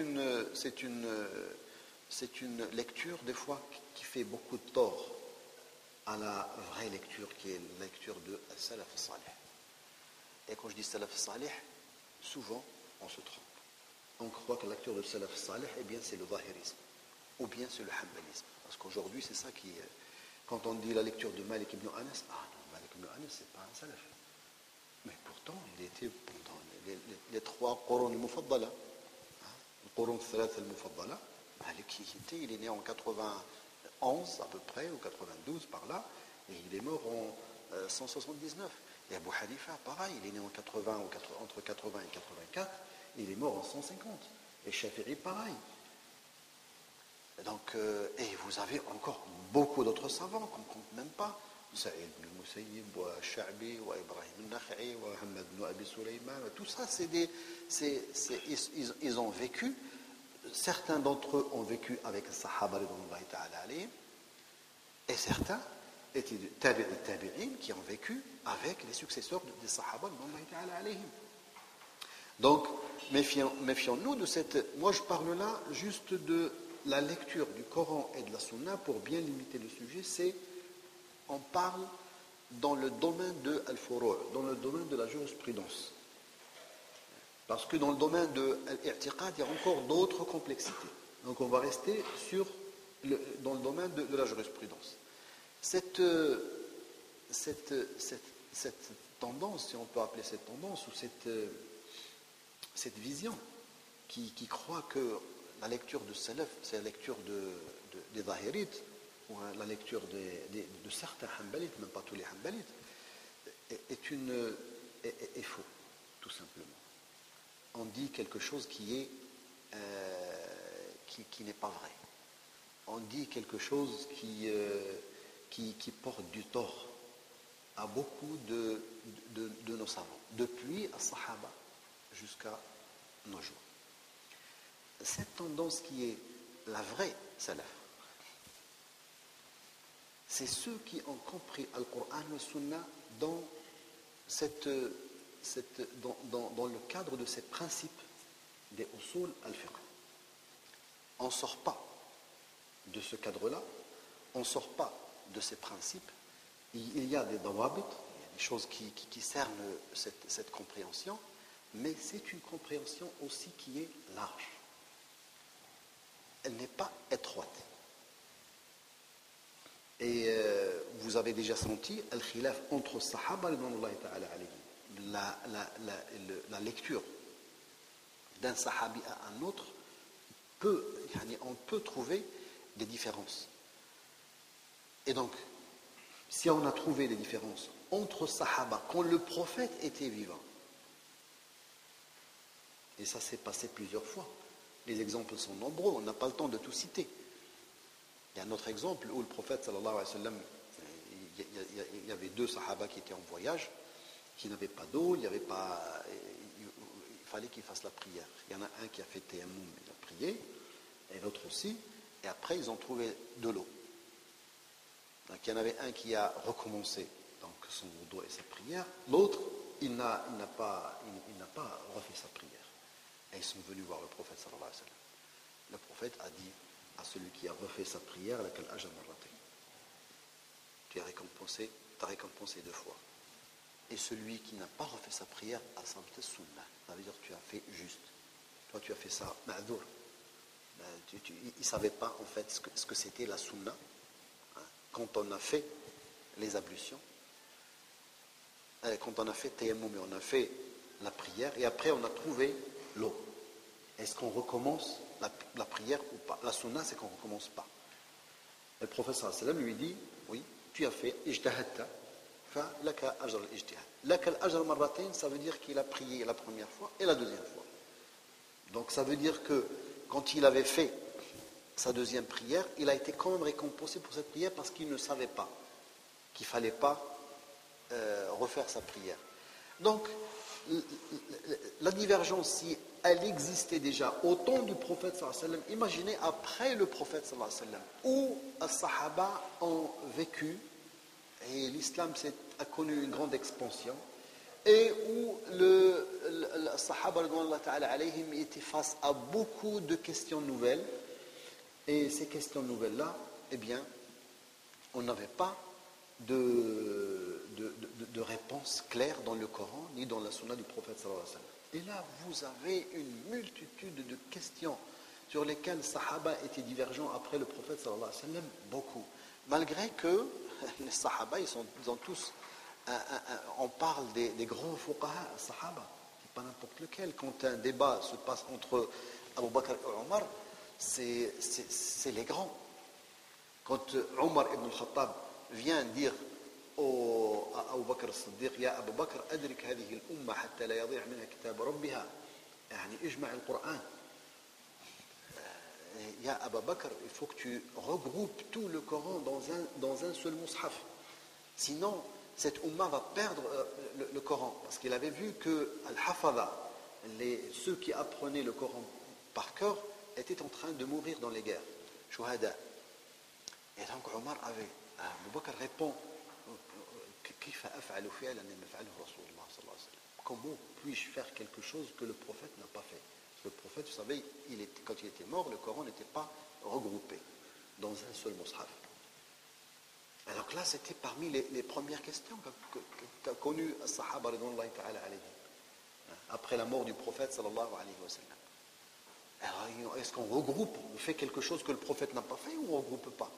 Speaker 1: une lecture, des fois, qui fait beaucoup de tort à la vraie lecture, qui est la lecture de Salaf Salih. Et quand je dis Salaf Salih, souvent, on se trompe. On croit que la lecture de Salaf Salih, eh bien, c'est le zahirisme, ou bien c'est le hanbalisme. Parce qu'aujourd'hui, c'est ça qui... Quand on dit la lecture de Malik ibn Anas, Malik ibn Anas, c'est pas un salaf. Mais pourtant, il était dans les trois Qur'an al-Mufaddala. Le Qur'an al-Mufaddala, Malik, il est né en 91 à peu près, ou 92 par là, et il est mort en 179. Et Abu Hanifa, pareil, il est né en 80, entre 80 et 84, et il est mort en 150. Et Shafi'i, pareil. Donc, et vous avez encore beaucoup d'autres savants qu'on ne compte même pas. Sa'id ibn Musayyib, wa Sha'bi, wa Ibrahim al-Nakha'i, wa Hamad ibn Abi Sulayman, tout ça, ils ont vécu, certains d'entre eux ont vécu avec les Sahaba, et certains étaient des tabi'in qui ont vécu avec les successeurs des Sahaba. Donc, méfions-nous de cette... Moi, je parle là juste de la lecture du Coran et de la Sunna pour bien limiter le sujet. On parle dans le domaine de al-furu', dans le domaine de la jurisprudence. Parce que dans le domaine de l'i'tiqad, il y a encore d'autres complexités. Donc on va rester dans le domaine de la jurisprudence. Cette tendance, si on peut appeler cette tendance, ou cette vision qui croit que la lecture de Salaf, c'est la lecture des Zahirites, ou la lecture de certains Hanbalites, même pas tous les Hanbalites, est faux, tout simplement. On dit quelque chose qui n'est pas vrai. On dit quelque chose qui porte du tort à beaucoup de nos savants, depuis as-Sahaba jusqu'à nos jours. Cette tendance qui est la vraie salaf, c'est ceux qui ont compris Al-Qur'an et Sunna dans le cadre de ces principes des usul al-fiqh. On ne sort pas de ce cadre-là, on ne sort pas de ces principes. Il y a des dawabit, il y a des choses qui cernent cette compréhension, mais c'est une compréhension aussi qui est large. Elle n'est pas étroite. Et vous avez déjà senti al-khilaf entre Sahaba et la lecture d'un sahabi à un autre on peut trouver des différences. Et donc, si on a trouvé des différences entre Sahaba quand le prophète était vivant, et ça s'est passé plusieurs fois, les exemples sont nombreux, on n'a pas le temps de tout citer. Il y a un autre exemple où le prophète sallallahu alayhi wa sallam, il y avait deux sahaba qui étaient en voyage, qui n'avaient pas d'eau, il fallait qu'ils fassent la prière. Il y en a un qui a fait tayammum, il a prié, et l'autre aussi, et après ils ont trouvé de l'eau. Donc il y en avait un qui a recommencé donc son wudu et sa prière, l'autre il n'a pas refait sa prière. Et ils sont venus voir le prophète sallallahu alayhi wa sallam. Le prophète a dit à celui qui a refait sa prière, tu as récompensé 2 fois. Et celui qui n'a pas refait sa prière, asabta sunnah. Ça veut dire que tu as fait juste. Toi, tu as fait ça, ma'dour. Il ne savait pas en fait ce que c'était la sunnah. Quand on a fait les ablutions, quand on a fait tayammum, on a fait la prière, et après on a trouvé l'eau. Est-ce qu'on recommence la prière ou pas? La sunna, c'est qu'on ne recommence pas. Et le prophète sallallahu alayhi wa sallam lui dit, oui, tu as fait ijtahadta, fa laka ajr al-ijtihad. Laka al-ajr marratayn, ça veut dire qu'il a prié la première fois et la deuxième fois. Donc ça veut dire que quand il avait fait sa deuxième prière, il a été quand même récompensé pour cette prière parce qu'il ne savait pas qu'il ne fallait pas refaire sa prière. Donc, la divergence, si elle existait déjà au temps du prophète sallallahu alayhi wa sallam, imaginez après le prophète sallallahu alayhi wa sallam, où les sahaba ont vécu, et l'islam a connu une grande expansion, et où les sahaba étaient face à beaucoup de questions nouvelles, et ces questions nouvelles-là, eh bien, on n'avait pas de réponse claire dans le Coran ni dans la sunna du prophète sallallahu alayhi wa sallam. Et là, vous avez une multitude de questions sur lesquelles les sahaba étaient divergents après le prophète sallallahu alayhi wa sallam, beaucoup. Malgré que les sahaba, ils ont tous, on parle des grands fuqaha, sahaba, pas n'importe lequel. Quand un débat se passe entre Abu Bakr et Omar, c'est les grands. Quand Omar ibn al-Khattab vient dire à Abu Bakr as-Siddiq, Ya Abu Bakr, adrik hadihi al-umma hatta la yadhi' minha kitab rabbiha, yani ijma' al-Qur'an. Ya Abu Bakr, il faut que tu regroupes tout le Coran dans un seul mushaf. Sinon, cette umma va perdre le Coran. Parce qu'il avait vu que al-Hafadha, ceux qui apprenaient le Coran par cœur, étaient en train de mourir dans les guerres. Shuhada. Et donc Omar Abu Bakr répond, comment puis-je faire quelque chose que le prophète n'a pas fait? Parce que le prophète, vous savez, quand il était mort, le Coran n'était pas regroupé dans un seul mushaf.
Speaker 2: Alors que là, c'était parmi les premières questions qu'a connues les Sahaba radhiyallahu ta'ala alayhim. Après la mort du prophète sallallahu alayhi wa sallam. Alors, est-ce qu'on regroupe, on fait quelque chose que le prophète n'a pas fait ou on ne regroupe pas?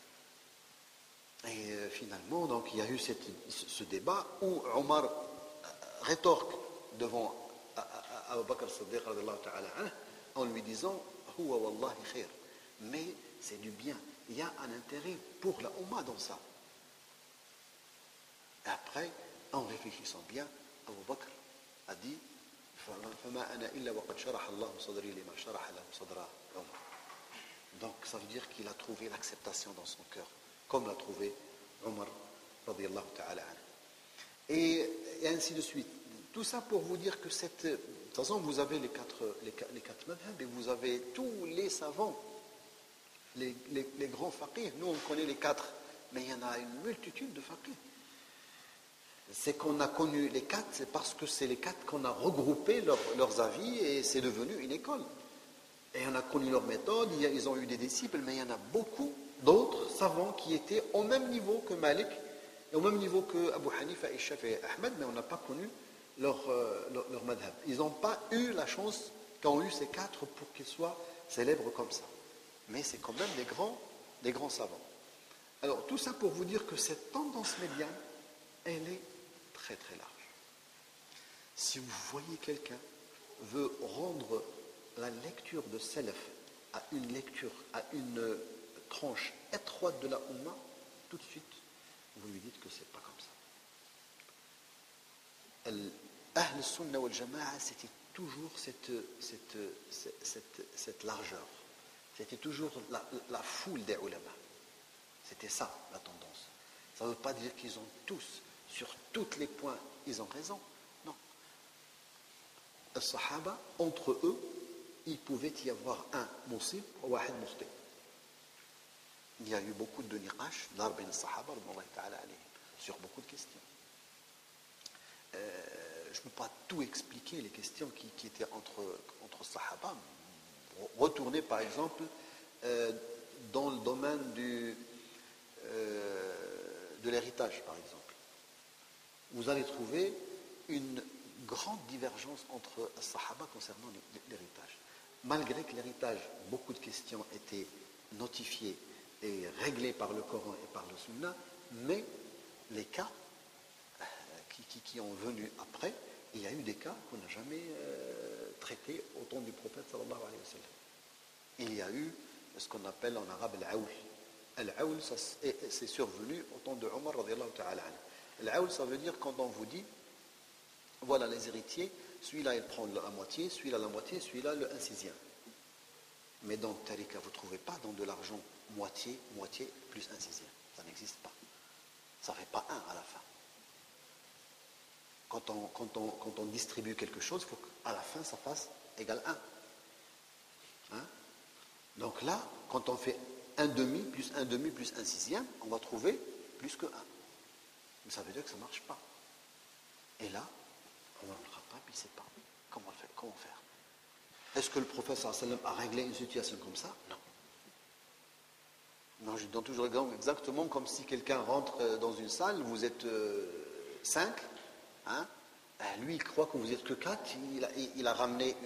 Speaker 2: Et finalement, donc, il y a eu ce débat où Omar rétorque devant Abu Bakr Siddiq en lui disant Huwa wallahi khair. Mais c'est du bien. Il y a un intérêt pour la Ummah dans ça. Et après, en réfléchissant bien, Abu Bakr a dit donc ça veut dire qu'il a trouvé l'acceptation dans son cœur, comme l'a trouvé Omar radiyallahu ta'ala anhu. Et ainsi de suite. Tout ça pour vous dire que de toute façon, vous avez les quatre madhab et vous avez tous les savants, les grands faqih. Nous, on connaît les quatre, mais il y en a une multitude de faqih. C'est qu'on a connu les quatre, c'est parce que c'est les quatre qu'on a regroupé leurs avis et c'est devenu une école. Et on a connu leur méthode, ils ont eu des disciples, mais il y en a beaucoup d'autres savants qui étaient au même niveau que Malik, et au même niveau que Abu Hanifa et Shafi'i et Ahmed, mais on n'a pas connu leur madhab. Ils n'ont pas eu la chance qu'ont eu ces quatre pour qu'ils soient célèbres comme ça. Mais c'est quand même des grands savants. Alors tout ça pour vous dire que cette tendance médiane, elle est très très large. Si vous voyez quelqu'un veut rendre la lecture de Salaf à une tranche étroite de la Ummah, tout de suite, vous lui dites que c'est pas comme ça. Ahl Sunnah wal Jama'a, c'était toujours cette largeur. C'était toujours la foule des ulama. C'était ça, la tendance. Ça ne veut pas dire qu'ils ont tous, sur tous les points, ils ont raison. Non. Les Sahaba, entre eux, il pouvait y avoir un Musib ou un Mukhti. Il y a eu beaucoup de niqash d'Arbin Sahaba sur beaucoup de questions. Je ne peux pas tout expliquer, les questions qui étaient entre Sahaba. Retournez par exemple dans le domaine de l'héritage, par exemple. Vous allez trouver une grande divergence entre Sahaba concernant l'héritage. Malgré que l'héritage, beaucoup de questions étaient notifiées et réglées par le Coran et par le Sunna, mais les cas qui ont venu après, il y a eu des cas qu'on n'a jamais traités au temps du prophète sallallahu alayhi wa sallam. Il y a eu ce qu'on appelle en arabe al-aoul. Al-aoul, c'est survenu au temps de Omar radiyallahu ta'ala anhu. Al-aoul, ça veut dire quand on vous dit, voilà les héritiers, celui-là il prend la moitié, celui-là la moitié, celui-là le 1/6. Mais dans le tarika, vous ne trouvez pas dans de l'argent moitié, moitié, plus 1/6. Ça n'existe pas. Ça ne fait pas 1 à la fin. Quand on distribue quelque chose, il faut qu'à la fin ça fasse égal 1. Hein? Donc là, quand on fait 1/2 plus 1/2 plus 1/6, on va trouver plus que 1. Mais ça veut dire que ça ne marche pas. Et là, on ne le fera pas, puis il ne sait pas. Comment faire? Est-ce que le prophète sallallahu alayhi wa sallam a réglé une situation comme ça? Non. Non, je donne toujours l'exemple exactement comme si quelqu'un rentre dans une salle, vous êtes 5, hein? Lui il croit que vous êtes que 4, il a ramené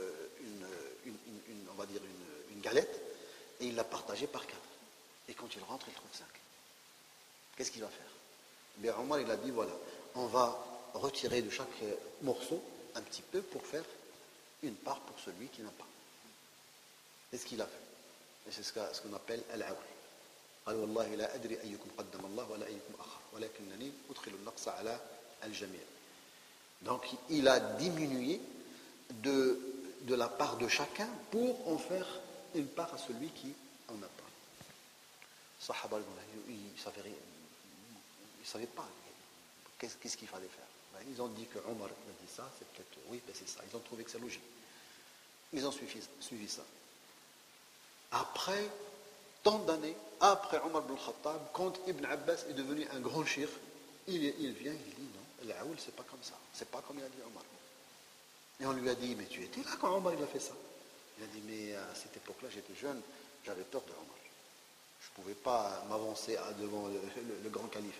Speaker 2: on va dire une galette et il l'a partagée par 4. Et quand il rentre, il trouve 5. Qu'est-ce qu'il va faire? Bien, Omar il a dit voilà, on va retirer de chaque morceau un petit peu pour faire une part pour celui qui n'a pas. C'est ce qu'il a fait. Et c'est ce qu'on appelle al-awl. قال والله لا أدري أيكم قدم الله ولا أيكم أخر ولكنني أدخل النقص على الجميع. Donc il a diminué de la part de chacun pour en faire une part à celui qui en a pas. Sahaba, ils ne savaient pas qu'est-ce qu'il fallait faire. Ils ont dit que Omar a dit ça, c'est peut-être oui, ben c'est ça. Ils ont trouvé que c'est logique. Ils ont suivi ça. Après tant d'années, après Omar ibn Khattab, quand Ibn Abbas est devenu un grand shir, il vient, il dit non, l'Aoul c'est pas comme ça, c'est pas comme il a dit Omar. Et on lui a dit, mais tu étais là quand Omar il a fait ça. Il a dit, mais à cette époque-là, j'étais jeune, j'avais peur de Omar. Je ne pouvais pas m'avancer devant le grand calife.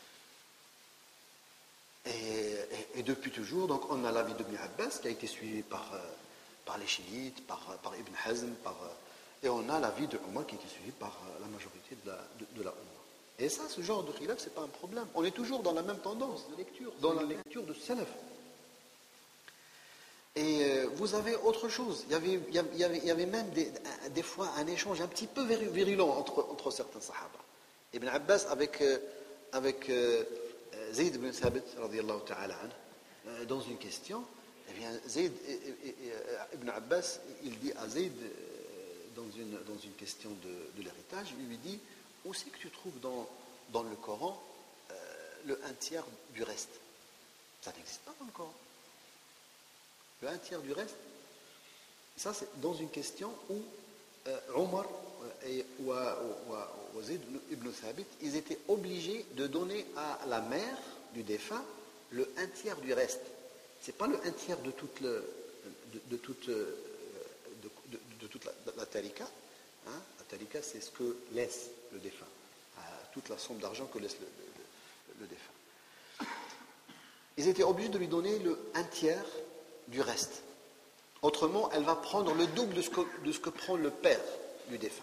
Speaker 2: Et depuis toujours, donc on a l'avis d'Ibn Abbas qui a été suivi par les chiites, par Ibn Hazm, et on a l'avis de Omar qui a été suivi par la majorité de la Ummah. Et ça, ce genre de khilaf, ce n'est pas un problème. On est toujours dans la même tendance de lecture, dans la lecture de Salaf. Et vous avez autre chose. Il y avait même des fois un échange un petit peu virulent entre certains sahaba. Ibn Abbas avec Zayd ibn Thabit, radiyallahu ta'ala anhu, dans une question, eh bien, Ibn Abbas, il dit à Zayd, dans une question de l'héritage, il lui dit, où c'est que tu trouves dans le Coran le 1/3 du reste? Ça n'existe pas dans le Coran. Le 1/3 du reste, ça c'est dans une question où Omar ou Zayd ibn Thabit, ils étaient obligés de donner à la mère du défunt le 1/3 du reste. C'est pas le 1/3 de toute la tarika. Hein? La tarika, c'est ce que laisse le défunt, toute la somme d'argent que laisse le défunt. Ils étaient obligés de lui donner le 1/3 du reste. Autrement, elle va prendre le double de ce que prend le père du défunt.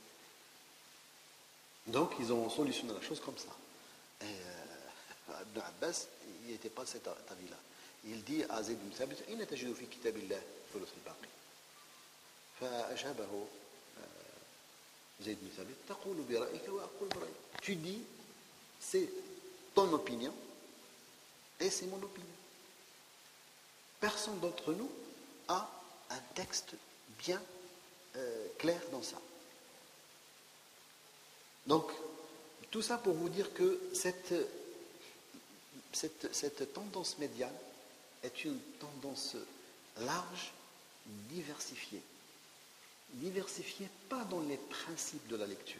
Speaker 2: Donc, ils ont solutionné la chose comme ça. Et Ibn Abbas, il n'était pas de cet avis-là. Il dit à Zayd ibn Thabit, « Inna tajidu fi kitabillah thuluth al-baqi » فأجابه زيد بن ثابت تقول برأيك وأقول برأيي. Tu dis, c'est ton opinion et c'est mon opinion. Personne d'entre nous a un texte bien clair dans ça. Donc, tout ça pour vous dire que cette tendance médiane est une tendance large, diversifiée. Diversifiée pas dans les principes de la lecture.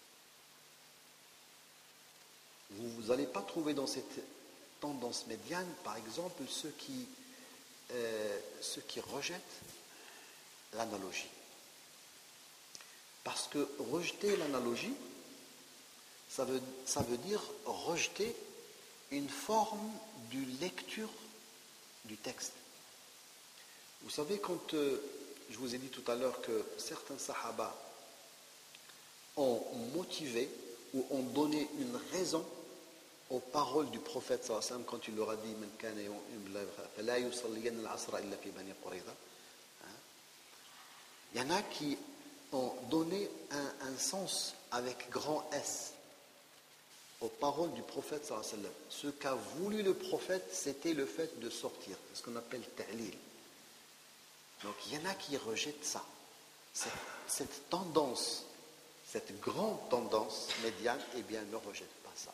Speaker 2: Vous n'allez pas trouver dans cette tendance médiane, par exemple, ceux qui rejettent l'analogie. Parce que rejeter l'analogie, ça veut dire rejeter une forme de lecture du texte. Vous savez, quand je vous ai dit tout à l'heure que certains sahaba ont motivé ou ont donné une raison aux paroles du prophète sallallahu alayhi wa sallam quand il leur a dit Man kana fala yusalliyanna al-asra illa fi bani Qurayza. Il y en a qui ont donné un sens avec grand S aux paroles du prophète sallallahu alayhi wa sallam. Ce qu'a voulu le prophète, c'était le fait de sortir, ce qu'on appelle ta'lil. Donc il y en a qui rejettent ça, cette tendance, cette grande tendance médiane, eh bien ne rejette pas ça.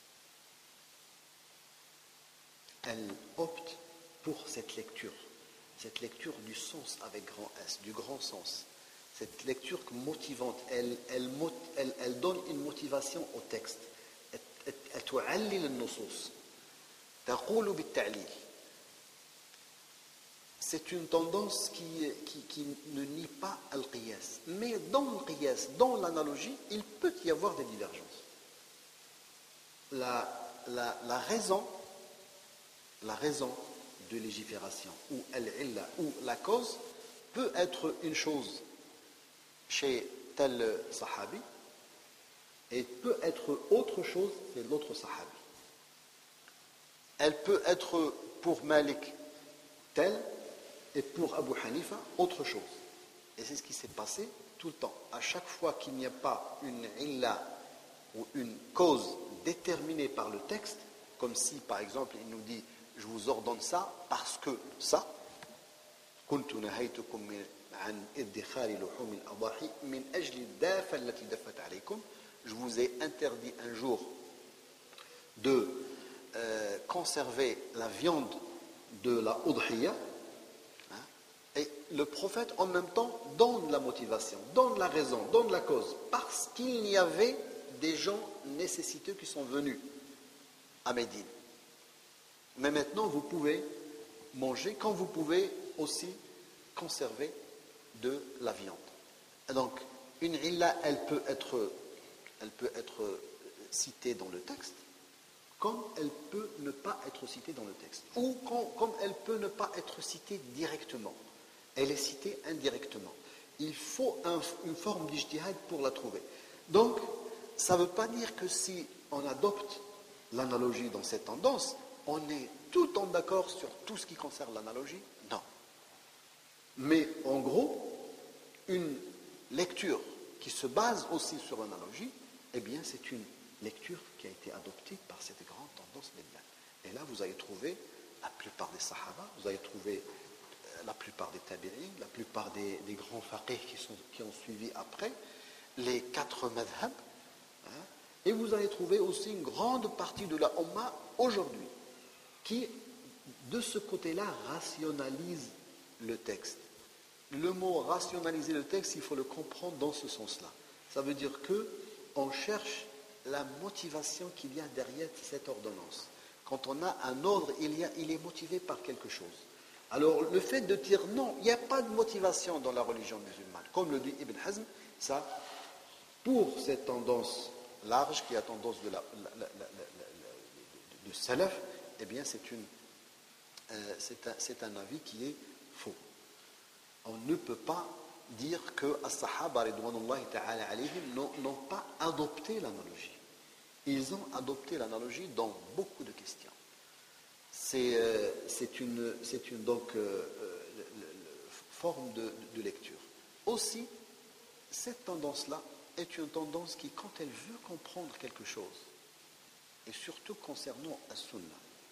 Speaker 2: Elle opte pour cette lecture du sens avec grand S, du grand sens, cette lecture motivante, elle donne une motivation au texte. Elle tu'allil al-nusus, taqulu bit-ta'lil. C'est une tendance qui ne nie pas al-qiyas. Mais dans le qiyas, dans l'analogie, il peut y avoir des divergences. La raison de légifération, ou al-illa, ou la cause, peut être une chose chez tel sahabi, et peut être autre chose chez l'autre sahabi. Elle peut être pour Malik telle, et pour Abu Hanifa, autre chose. Et c'est ce qui s'est passé tout le temps. À chaque fois qu'il n'y a pas une illa ou une cause déterminée par le texte, comme si par exemple il nous dit je vous ordonne ça parce que ça, كنت نهيتكم عن ادخار لحوم الأضاحي من أجل الدافة التي دفت عليكم. Je vous ai interdit un jour de conserver la viande de la udhiyya. Et le prophète, en même temps, donne la motivation, donne la raison, donne la cause, parce qu'il y avait des gens nécessiteux qui sont venus à Médine. Mais maintenant, vous pouvez manger quand vous pouvez aussi conserver de la viande. Et donc, une illa, elle peut être elle peut être citée dans le texte, comme elle peut ne pas être citée dans le texte, ou comme elle peut ne pas être citée directement. Elle est citée indirectement. Il faut une forme d'ijtihad pour la trouver. Donc, ça ne veut pas dire que si on adopte l'analogie dans cette tendance, on est tout le temps d'accord sur tout ce qui concerne l'analogie. Non. Mais en gros, une lecture qui se base aussi sur l'analogie, eh bien c'est une lecture qui a été adoptée par cette grande tendance médiane. Et là, vous allez trouver la plupart des sahaba, vous allez trouver la plupart des tabi'in, la plupart des grands faqih qui ont suivi après, les 4 madhab, hein, et vous allez trouver aussi une grande partie de la Ummah aujourd'hui qui, de ce côté-là, rationalise le texte. Le mot rationaliser le texte, il faut le comprendre dans ce sens-là. Ça veut dire qu'on cherche la motivation qu'il y a derrière cette ordonnance. Quand on a un ordre, il est motivé par quelque chose. Alors le fait de dire non, il n'y a pas de motivation dans la religion musulmane, comme le dit Ibn Hazm, ça, pour cette tendance large, qui est la tendance de salaf, eh bien c'est un avis qui est faux. On ne peut pas dire que as-sahaba ridwanullahi ta'ala alayhim n'ont pas adopté l'analogie. Ils ont adopté l'analogie dans beaucoup de questions. C'est une forme de lecture. Aussi, cette tendance-là est une tendance qui, quand elle veut comprendre quelque chose, et surtout concernant as-sunnah,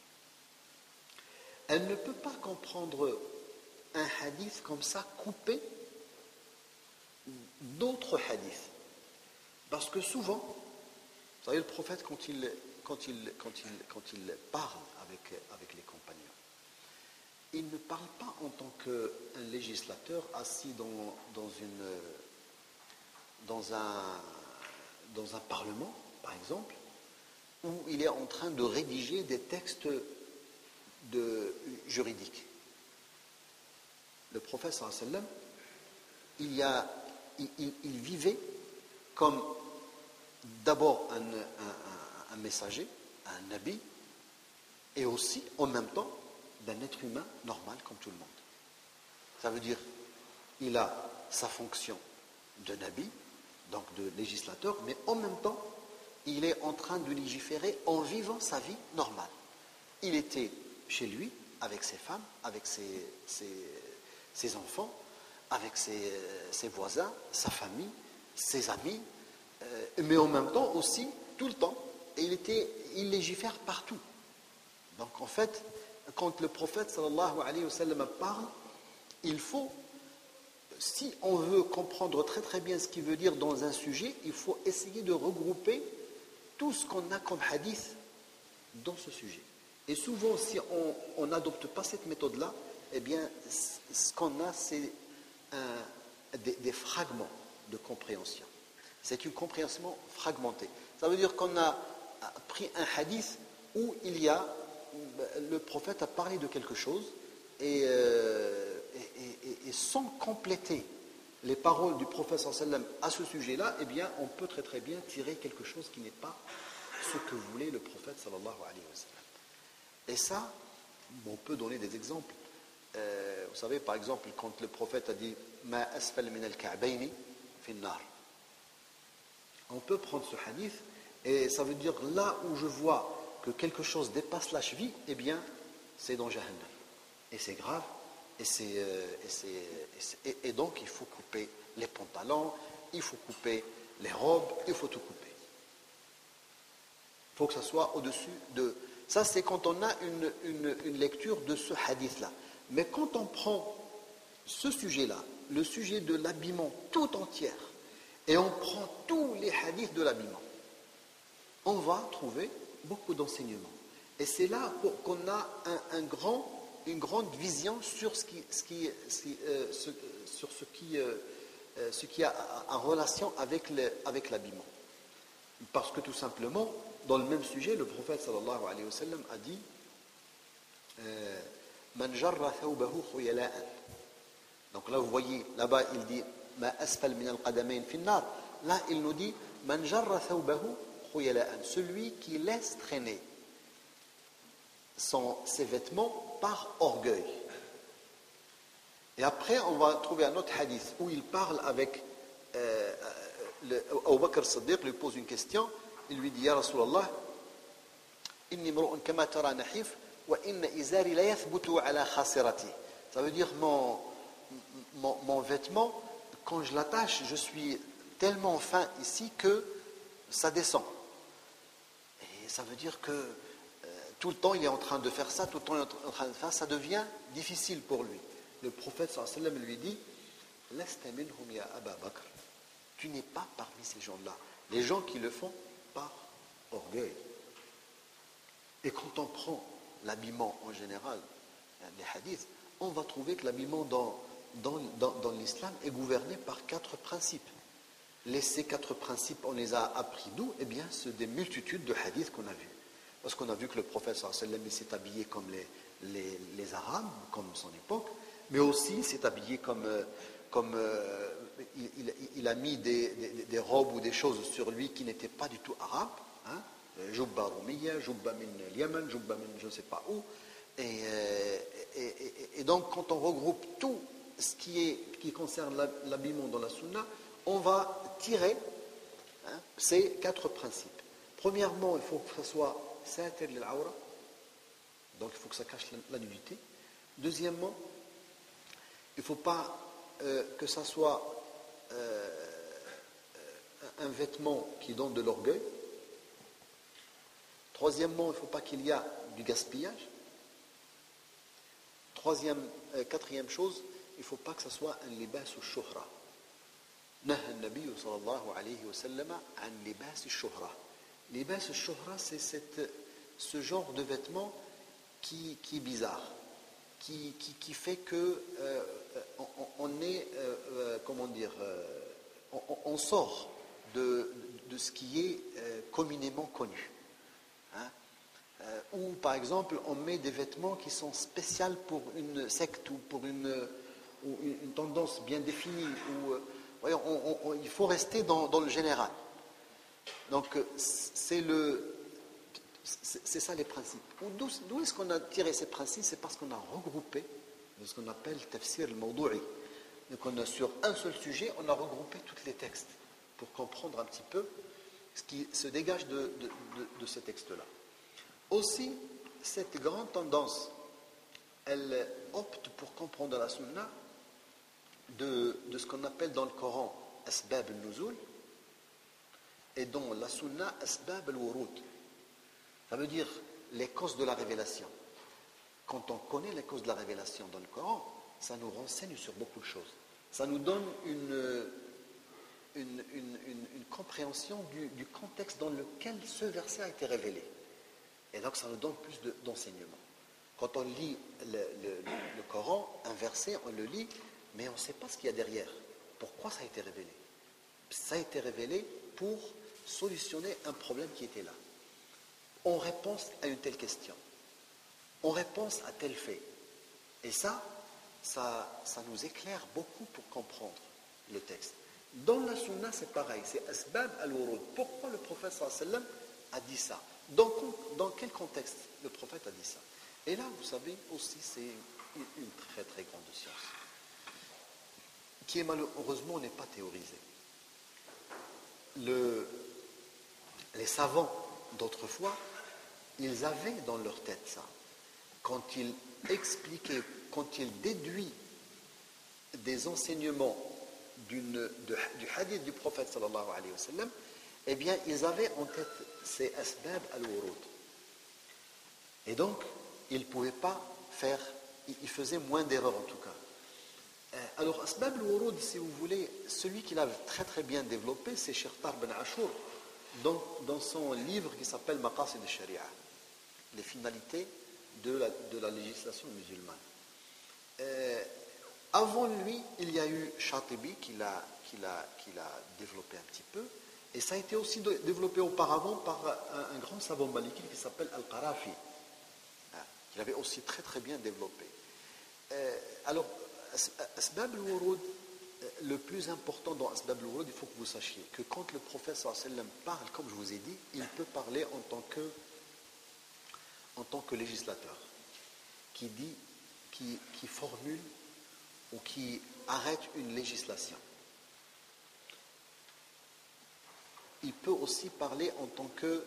Speaker 2: elle ne peut pas comprendre un hadith comme ça, coupé d'autres hadiths. Parce que souvent, vous savez, le prophète, quand il parle avec les compagnons, il ne parle pas en tant qu'un législateur assis dans un parlement, par exemple, où il est en train de rédiger des textes juridiques. Le prophète sallallahu alayhi wa sallam, il vivait comme d'abord un messager, un nabi, et aussi en même temps d'un être humain normal comme tout le monde. Ça veut dire il a sa fonction de nabi, donc de législateur, mais en même temps il est en train de légiférer en vivant sa vie normale. Il était chez lui avec ses femmes, avec ses enfants, avec ses voisins, sa famille, ses amis, mais en même temps aussi, tout le temps, il légifère partout. Donc en fait, quand le prophète sallallahu alayhi wa sallam parle, il faut, si on veut comprendre très très bien ce qu'il veut dire dans un sujet, il faut essayer de regrouper tout ce qu'on a comme hadith dans ce sujet. Et souvent, si on n'adopte pas cette méthode-là, eh bien, ce qu'on a, c'est des fragments de compréhension. C'est une compréhension fragmentée. Ça veut dire qu'on a pris un hadith où le prophète a parlé de quelque chose et sans compléter les paroles du prophète sallallahu alayhi wa sallam à ce sujet-là, eh bien, on peut très très bien tirer quelque chose qui n'est pas ce que voulait le prophète sallallahu alayhi wa sallam. Et ça, on peut donner des exemples. Vous savez, par exemple, quand le prophète a dit « Ma asfal min al-ka'bayni fi an-nar », on peut prendre ce hadith et ça veut dire là où je vois que quelque chose dépasse la cheville, eh bien, c'est dans Jahannam. Et c'est grave, et donc il faut couper les pantalons, il faut couper les robes, il faut tout couper. Il faut que ça soit au-dessus de... Ça, c'est quand on a une lecture de ce hadith-là. Mais quand on prend ce sujet-là, le sujet de l'habillement tout entière, et on prend tous les hadiths de l'habillement, on va trouver beaucoup d'enseignements. Et c'est là qu'on a une grande vision sur ce qui a en relation avec l'habillement. Parce que tout simplement, dans le même sujet, le prophète sallallahu alayhi wa sallam a dit Man jarra thawbahu khuyala'an. Donc là, vous voyez, là-bas, il dit Ma asfal min al-qadamayn fi an-nar. Là, il nous dit Man jarra thawbahu khuyala'an, celui qui laisse traîner ses vêtements par orgueil. Et après, on va trouver un autre hadith où il parle avec Abu Bakr Siddiq, lui pose une question. Il lui dit, Ya Rasulallah, inni mru'un kama tara nahif, wa inna izari la yathbutu ala khasirati. Ça veut dire mon vêtement, quand je l'attache, je suis tellement fin ici que ça descend. Et ça veut dire que tout le temps il est en train de faire ça, tout le temps il est en train de faire ça, devient difficile pour lui. Le prophète sallallahu alayhi wa sallam lui dit, Lasta minhum ya Aba Bakr. Tu n'es pas parmi ces gens-là. Les gens qui le font par orgueil. Et quand on prend l'habillement en général, les hadiths, on va trouver que l'habillement dans l'islam est gouverné par 4 principes. Ces 4 principes, on les a appris d'où? Eh bien, c'est des multitudes de hadiths qu'on a vus. Parce qu'on a vu que le prophète sallallahu alayhi wa sallam s'est habillé comme les Arabes, comme son époque, mais aussi il s'est habillé il a mis des robes ou des choses sur lui qui n'étaient pas du tout arabes, hein? Jubba Rumiya, Jubba min Yaman, Jubba min je ne sais pas où. Et donc, quand on regroupe tout ce qui concerne l'habillement dans la sunna, on va tirer ces 4 principes. Premièrement, il faut que ça soit satir lil-awra, donc il faut que ça cache la nudité. Deuxièmement, il ne faut pas que ça soit un vêtement qui donne de l'orgueil. Troisièmement, il ne faut pas qu'il y ait du gaspillage. Quatrième chose, il ne faut pas que ce soit un libas ou shuhra. Naha an-Nabi sallallahu alayhi wa sallam an libas al-shuhra. Libas al-shuhra, c'est ce genre de vêtement qui est bizarre, qui fait que on est, comment dire, on sort de ce qui est communément connu. Ou par exemple, on met des vêtements qui sont spéciaux pour une secte ou pour une tendance bien définie. Il faut rester dans le général. Donc, c'est ça les principes. D'où est-ce qu'on a tiré ces principes? C'est parce qu'on a regroupé ce qu'on appelle tafsir al-mawdu'i. Donc, sur un seul sujet, on a regroupé tous les textes pour comprendre un petit peu ce qui se dégage de ces textes-là. Aussi, cette grande tendance, elle opte pour comprendre la sunna de ce qu'on appelle dans le Coran asbab al-nuzul et dans la sunna asbab al-wurud. Ça veut dire les causes de la révélation. Quand on connaît les causes de la révélation dans le Coran, ça nous renseigne sur beaucoup de choses. Ça nous donne une compréhension du contexte dans lequel ce verset a été révélé. Et donc ça nous donne plus d'enseignements. Quand on lit le Coran, un verset, on le lit, mais on ne sait pas ce qu'il y a derrière. Pourquoi ça a été révélé? Ça a été révélé pour solutionner un problème qui était là. On réponse à une telle question. On réponse à tel fait. Et ça nous éclaire beaucoup pour comprendre le texte. Dans la sunna, c'est pareil, c'est asbab al-wurud. Pourquoi le prophète sallallahu alayhi wa sallam a dit ça? Dans quel contexte le prophète a dit ça? Et là, vous savez, aussi, c'est une très très grande science qui est malheureusement n'est pas théorisée. Les savants d'autrefois, ils avaient dans leur tête ça. Quand ils expliquaient, quand ils déduisent des enseignements du hadith du prophète sallallahu alayhi wa sallam, eh bien, ils avaient en tête ces asbab al-wurud. Et donc, ils ne pouvaient pas faire, ils faisaient moins d'erreurs en tout cas. Alors, asbab al-wurud, si vous voulez, celui qui l'a très très bien développé, c'est Cheikh Tahir Ben Ashur, dans son livre qui s'appelle Maqasid al-Sharia, les finalités de la législation musulmane. Avant lui, il y a eu Shatibi qui l'a développé un petit peu, et ça a été aussi développé auparavant par un grand savant maliki qui s'appelle Al-Qarafi, qui l'avait aussi très très bien développé. Alors, Asbab al-Wurud, le plus important dans Asbab al-Wurud, il faut que vous sachiez que quand le prophète sallallahu alayhi wa sallam parle, comme je vous ai dit, il peut parler en tant que législateur, qui dit, qui formule ou qui arrête une législation. Il peut aussi parler en tant que,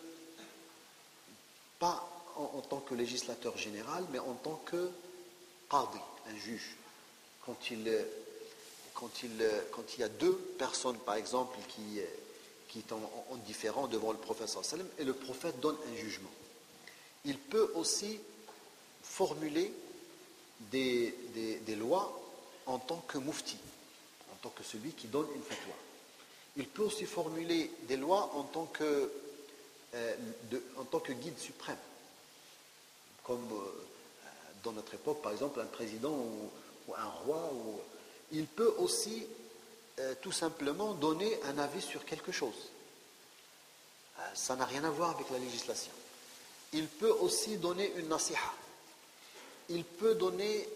Speaker 2: pas en tant que législateur général, mais en tant que qadi, un juge. Quand il y a deux personnes, par exemple, qui sont en différend devant le prophète sallallahu alayhi wa sallam, et le prophète donne un jugement. Il peut aussi formuler des lois en tant que mufti, en tant que celui qui donne une fatwa. Il peut aussi formuler des lois en tant que guide suprême, comme dans notre époque, par exemple, un président ou un roi. Il peut aussi tout simplement donner un avis sur quelque chose. Ça n'a rien à voir avec la législation. Il peut aussi donner une nasiha. Il peut donner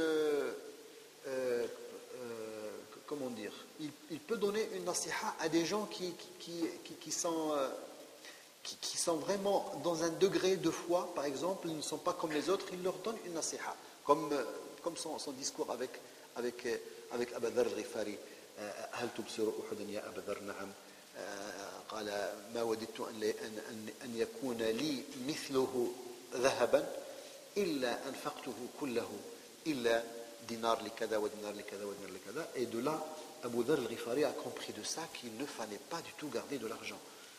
Speaker 2: comment dire, il peut donner une nasiha à des gens qui sont vraiment dans un degré de foi, par exemple, ils ne sont pas comme les autres, il leur donne une nasiha, comme son discours avec Abu Dharr al-Ghifari. هل تبصر أحدا يا أبا ذر نعم قال ما وددت أن يكون لي مثله ذهبا إلا أنفقته كله إلا dinar likada wa dinar likada wa dinar likada. Et de là, Abu Dharr al-Ghifari a compris de ça qu'il ne fallait pas du tout garder de l'argent.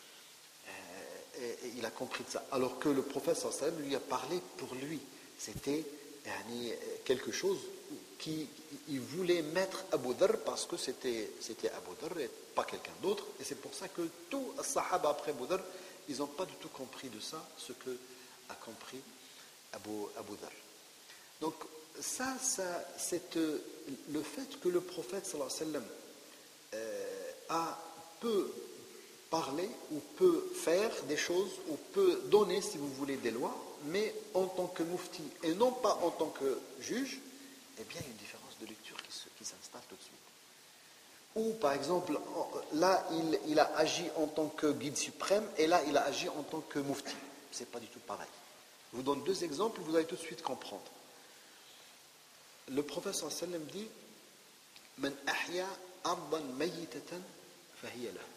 Speaker 2: Et il a compris de ça. Alors que le prophète sallallahu alayhi wa sallam lui a parlé pour lui. C'était quelque chose qu'il voulait mettre Abu Dharr parce que c'était Abu Dharr et pas quelqu'un d'autre. Et c'est pour ça que tous les sahaba après Abu Dharr, ils n'ont pas du tout compris de ça, ce que a compris Abu Dharr. Donc, ça c'est le fait que le prophète sallallahu alayhi wa sallam peut parler ou peut faire des choses ou peut donner, si vous voulez, des lois, mais en tant que mufti et non pas en tant que juge, eh bien il y a une différence de lecture qui s'installe tout de suite. Ou par exemple, là il a agi en tant que guide suprême et là il a agi en tant que mufti. C'est pas du tout pareil. Je vous donne deux exemples, vous allez tout de suite comprendre. Le prophète sallallahu alayhi wa sallam dit Man ahya ardan mayyitatan fahiya lahu.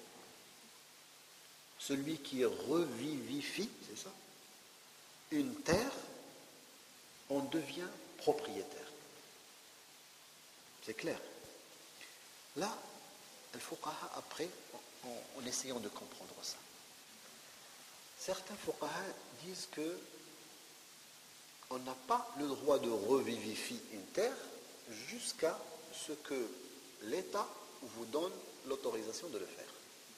Speaker 2: Celui qui revivifie, c'est ça, une terre, on devient propriétaire. C'est clair. Là, al-fuqaha, après, en essayant de comprendre ça, certains fuqaha disent que on n'a pas le droit de revivifier une terre jusqu'à ce que l'État vous donne l'autorisation de le faire.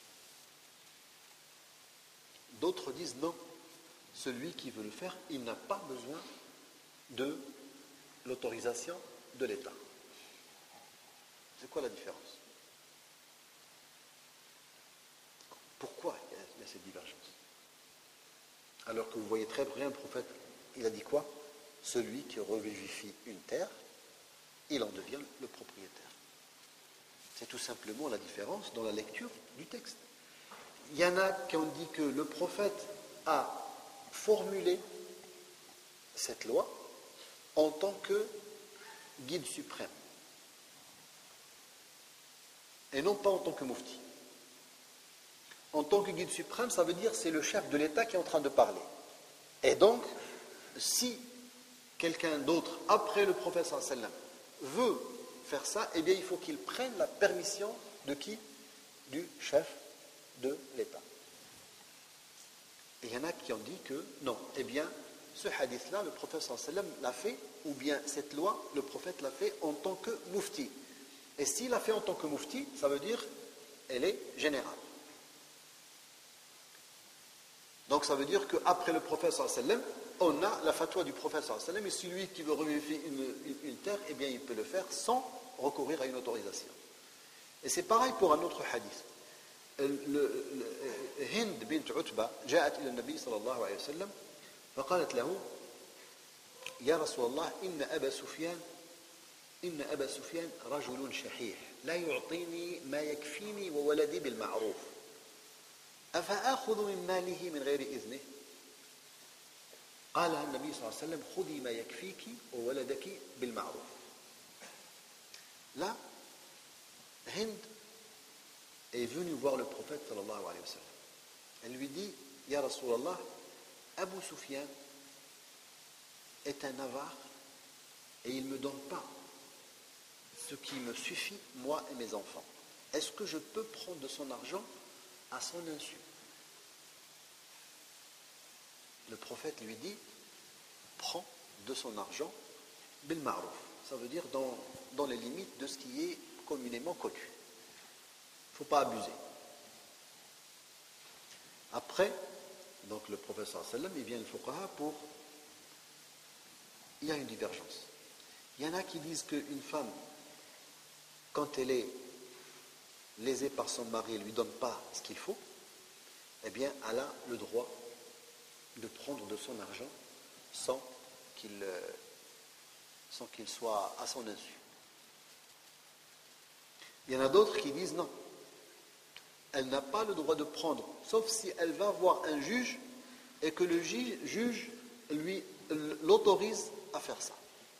Speaker 2: D'autres disent non, celui qui veut le faire, il n'a pas besoin de l'autorisation de l'État. C'est quoi la différence? Pourquoi il y a cette divergence? Alors que vous voyez très bien, le prophète, il a dit quoi? Celui qui revivifie une terre, il en devient le propriétaire. C'est tout simplement la différence dans la lecture du texte. Il y en a qui ont dit que le prophète a formulé cette loi en tant que guide suprême et non pas en tant que mufti. En tant que guide suprême, ça veut dire c'est le chef de l'État qui est en train de parler. Et donc, si quelqu'un d'autre, après le prophète sallallahu alayhi wa sallam, veut faire ça, eh bien il faut qu'il prenne la permission de qui? Du chef de l'État. Et il y en a qui ont dit que non, eh bien ce hadith-là, le prophète sallallahu alayhi wa sallam l'a fait, ou bien cette loi, le prophète l'a fait en tant que mufti. Et s'il l'a fait en tant que mufti, ça veut dire elle est générale. Donc ça veut dire qu'après le prophète sallallahu alayhi wa sallam, on a la fatwa du prophète sallallahu alayhi wa sallam, et celui qui veut revivifier une terre, eh bien il peut le faire sans recourir à une autorisation. Et c'est pareil pour un autre hadith. هند بنت عتبة جاءت إلى النبي صلى الله عليه وسلم فقالت له يا رسول الله إن أبا سفيان إن أبا سفيان رجل شحيح لا يعطيني ما يكفيني وولدي بالمعروف أفآخذ من ماله من غير إذنه قال النبي صلى الله عليه وسلم خذي ما يكفيك وولدك بالمعروف. Là, Hind est venue voir le prophète sallallahu alayhi wa sallam. Elle lui dit, Ya Rasulallah, Abu Sufyan est un avare et il ne me donne pas ce qui me suffit, moi et mes enfants. Est-ce que je peux prendre de son argent à son insu? Le prophète lui dit, prends de son argent bil ma'rouf. Ça veut dire dans les limites de ce qui est communément connu. Il ne faut pas abuser. Après, donc le prophète sallallahu alayhi wa sallam, il vient le fuqaha pour... Il y a une divergence. Il y en a qui disent qu'une femme, quand elle est lésée par son mari, elle ne lui donne pas ce qu'il faut, eh bien, elle a le droit de prendre de son argent sans qu'il soit à son insu. Il y en a d'autres qui disent non. Elle n'a pas le droit de prendre, sauf si elle va voir un juge et que le juge l'autorise à faire ça.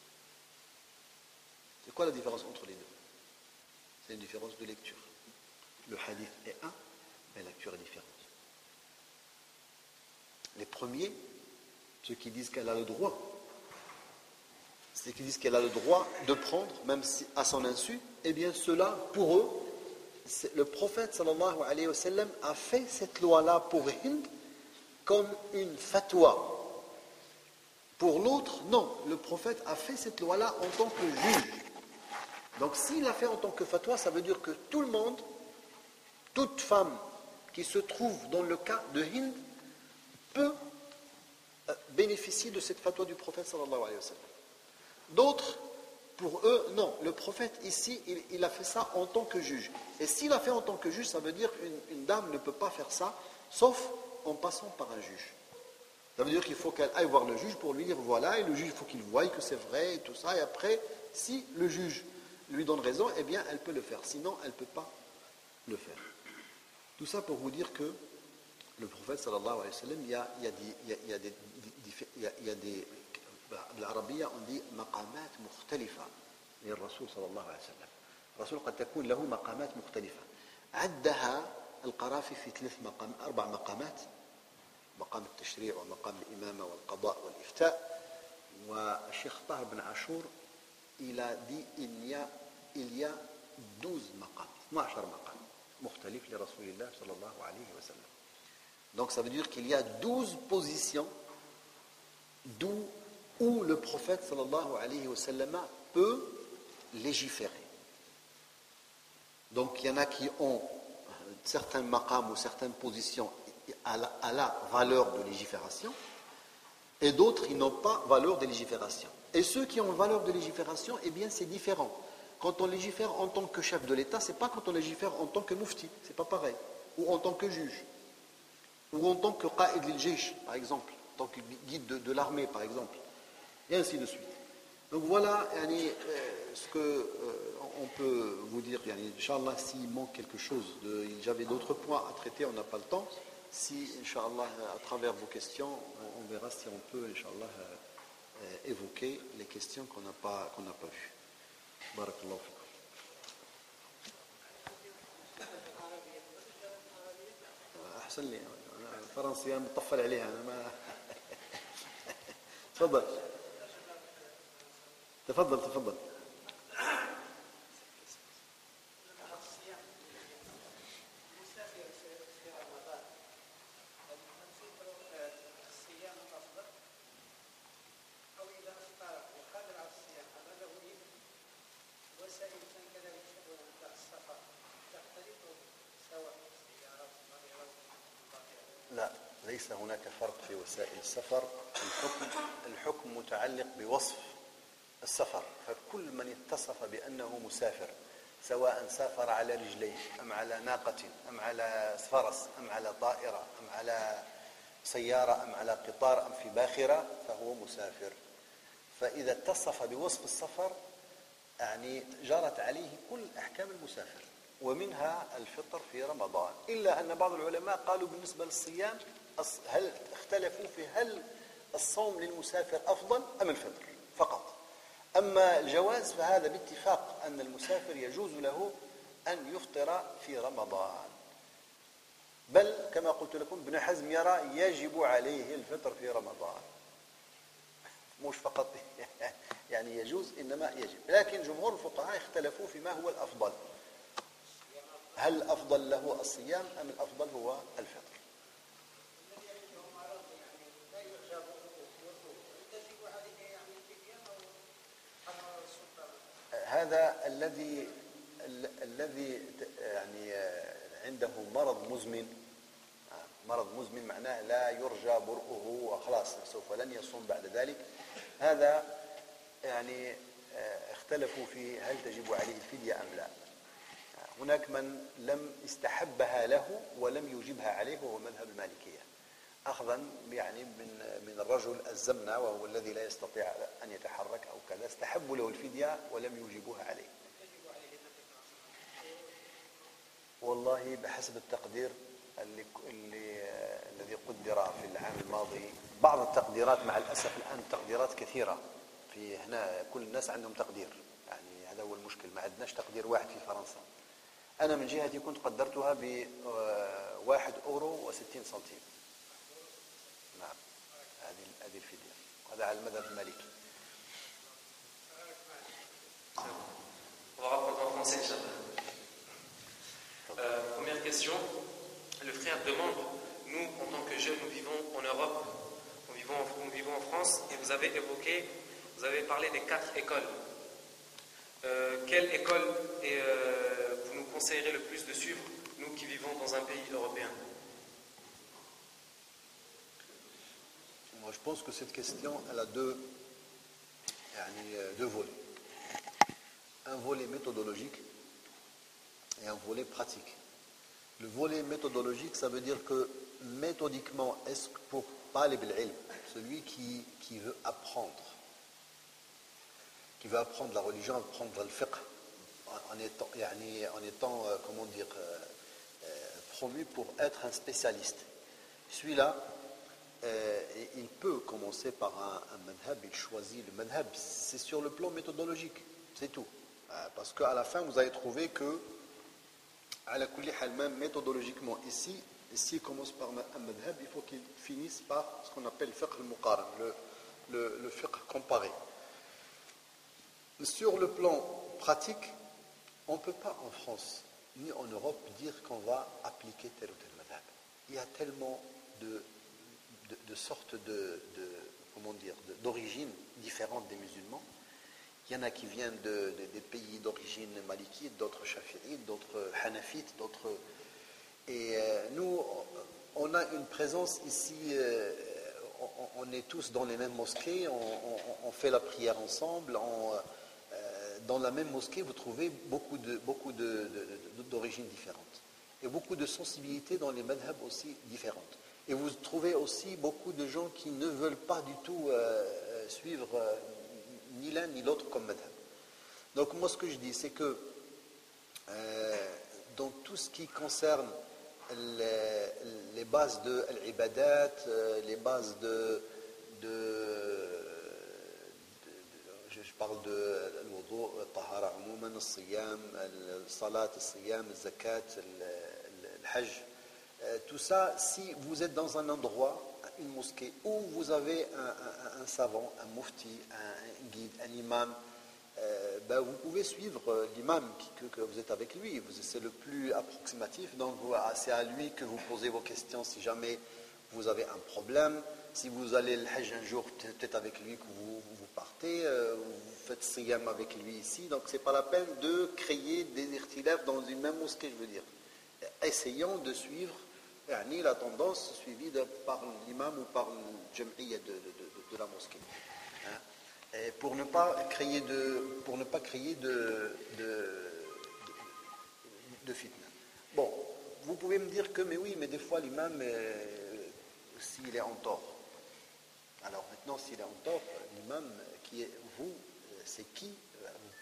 Speaker 2: C'est quoi la différence entre les deux? C'est une différence de lecture. Le hadith est un, mais la lecture est différente. Les premiers, ceux qui disent qu'elle a le droit, ceux qui disent qu'elle a le droit de prendre, même si à son insu, eh bien cela, pour eux, le prophète sallallahu alayhi wa sallam a fait cette loi-là pour Hind comme une fatwa. Pour l'autre, non, le prophète a fait cette loi-là en tant que juge. Donc s'il l'a fait en tant que fatwa, ça veut dire que tout le monde, toute femme qui se trouve dans le cas de Hind peut bénéficier de cette fatwa du prophète sallallahu alayhi wa sallam. D'autres, pour eux, non, le prophète ici, il a fait ça en tant que juge. Et s'il a fait en tant que juge, ça veut dire qu'une dame ne peut pas faire ça, sauf en passant par un juge. Ça veut dire qu'il faut qu'elle aille voir le juge pour lui dire voilà, et le juge, il faut qu'il voie que c'est vrai et tout ça, et après, si le juge lui donne raison, eh bien, elle peut le faire. Sinon, elle ne peut pas le faire. Tout ça pour vous dire que le prophète sallallahu alayhi wa sallam, il y a des بالعربية on dit مقامات مختلفة للرسول صلى الله عليه وسلم. الرسول قد تكون له مقامات مختلفة. عدها القرافي في 4 مقامات. مقام التشريع ومقام الإمامة والقضاء والإفتاء. والشيخ طاهر بن عاشور il a dit il y a 12 مقام 12 مقام مختلف لرسول الله صلى الله عليه وسلم. Donc ça veut dire qu'il y a 12 positions où le prophète sallallahu alayhi wa sallam peut légiférer. Donc il y en a qui ont certains maqams ou certaines positions à la valeur de légifération et d'autres qui n'ont pas valeur de légifération. Et ceux qui ont valeur de légifération, eh bien c'est différent. Quand on légifère en tant que chef de l'État, c'est pas quand on légifère en tant que mufti, c'est pas pareil. Ou en tant que juge. Ou en tant que qa'id al-jaysh, par exemple. En tant que guide de l'armée, par exemple. Et ainsi de suite. Donc voilà ce qu'on peut vous dire. Inch'Allah, s'il manque quelque chose, j'avais d'autres points à traiter, on n'a pas le temps. Si, Inch'Allah, à travers vos questions, on verra si on peut, Inch'Allah, évoquer les questions qu'on n'a pas vues. Barakallahu fikum. أحسن لي الفرنسية مطفل عليها أنا ما تفضل لا ليس هناك فرق في وسائل السفر. الحكم متعلق بوصف السفر. فكل من اتصف بأنه مسافر سواء سافر على رجليه أم على ناقة أم على فرس أم على طائرة أم على سيارة أم على قطار أم في باخرة فهو مسافر. فإذا اتصف بوصف السفر
Speaker 1: يعني جرت عليه كل أحكام المسافر ومنها الفطر في رمضان، إلا أن بعض العلماء قالوا بالنسبة للصيام هل اختلفوا في هل الصوم للمسافر أفضل أم الفطر فقط. أما الجواز فهذا باتفاق أن المسافر يجوز له أن يفطر في رمضان، بل كما قلت لكم ابن حزم يرى يجب عليه الفطر في رمضان، مش فقط يعني يجوز إنما يجب. لكن جمهور الفقهاء اختلفوا فيما هو الأفضل، هل الأفضل له الصيام أم الأفضل هو الفطر. هذا الذي يعني عنده مرض مزمن، مرض مزمن معناه لا يرجى برؤه وخلاص سوف لن يصوم بعد ذلك، هذا يعني اختلفوا في هل تجب عليه الفدية أم لا. هناك من لم استحبها له ولم يوجبها عليه وهو مذهب المالكية، أخذا يعني من الرجل الزمنة وهو الذي لا يستطيع أن يتحرك أو كذا، استحبوا له الفدية ولم يوجبوها عليه. والله بحسب التقدير الذي قدر في العام الماضي، بعض التقديرات مع الأسف الآن تقديرات كثيرة في هنا، كل الناس عندهم تقدير، يعني هذا هو المشكل، ما عندناش تقدير واحد في فرنسا. أنا من جهتي كنت قدرتها ب1 أورو و60 سنتيم. نعم هذه الفدية، هذا على المذهب المالكي.
Speaker 3: On va reprendre en français, Inch'Allah. Première question, le frère demande, nous en tant que jeunes, nous vivons en Europe, nous vivons en France, et vous avez parlé des 4 écoles. Quelle école vous nous conseillerez le plus de suivre, nous qui vivons dans un pays européen?
Speaker 1: Moi, je pense que cette question, elle a deux volets. Un volet méthodologique et un volet pratique. Le volet méthodologique, ça veut dire que méthodiquement, est-ce que pour talib al-ilm, celui qui veut apprendre la religion, apprendre le fiqh, en étant comment dire, promu pour être un spécialiste, celui-là, il peut commencer par un madhab, il choisit le madhab, c'est sur le plan méthodologique, c'est tout. Parce qu'à la fin, vous allez trouver que, à la kulli hal, même méthodologiquement, ici, il commence par un madhab, il faut qu'il finisse par ce qu'on appelle le fiqh al-muqaran, le fiqh comparé. Sur le plan pratique, on ne peut pas en France, ni en Europe, dire qu'on va appliquer tel ou tel madhab. Il y a tellement de sortes d'origines différentes des musulmans. Il y en a qui viennent des pays d'origine malikite, d'autres shafi'ites, d'autres hanafites, d'autres... Et nous, on a une présence ici, on est tous dans les mêmes mosquées, on fait la prière ensemble, dans la même mosquée, vous trouvez beaucoup d'origines différentes. Et beaucoup de sensibilités dans les madhab aussi différentes. Et vous trouvez aussi beaucoup de gens qui ne veulent pas du tout suivre ni l'un ni l'autre comme madhab. Donc moi ce que je dis c'est que dans tout ce qui concerne les bases de l'ibadat, les bases je parle de l'wudu, الطهارة عموما, الصيام, الصلاة, الصيام, الزكاة, الحج, tout ça, si vous êtes dans un endroit, une mosquée, où vous avez un savant, un mufti, un guide, un imam, vous pouvez suivre l'imam que vous êtes avec lui. C'est le plus approximatif, donc c'est à lui que vous posez vos questions si jamais vous avez un problème. Si vous allez le hajj un jour, peut-être avec lui que vous partez, vous faites siyam avec lui ici, donc c'est pas la peine de créer des irtilaf dans une même mosquée, je veux dire. Essayons de suivre la tendance suivie par l'imam ou par le jam'iyya de la mosquée. Et pour ne pas créer de fitna. Bon, vous pouvez me dire que, mais oui, mais des fois l'imam, s'il est en tort. Alors maintenant, s'il est en tort, l'imam qui est vous, c'est qui? Vous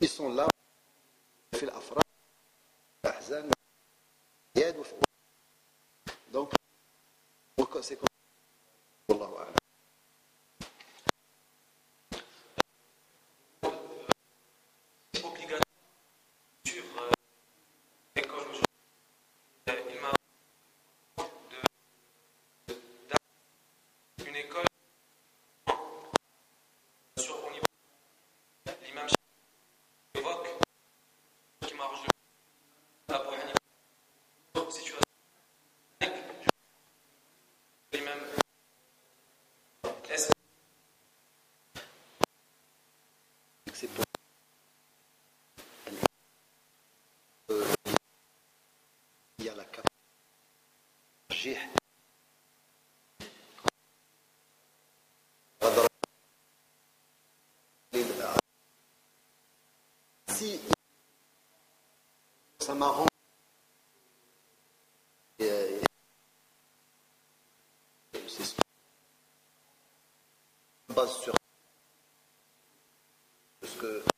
Speaker 2: Ils sont là, في الأفراح الأحزان donc c'est comme والله أعلم.
Speaker 3: Obligatoire sur l'école aujourd'hui. Il m'a une école sur au niveau l'imam évoque qui m'arrange le Abu Hanifa situation l'imam est-ce
Speaker 2: C'est pour il y a la capacité si ça m'arrange c'est base sur ce que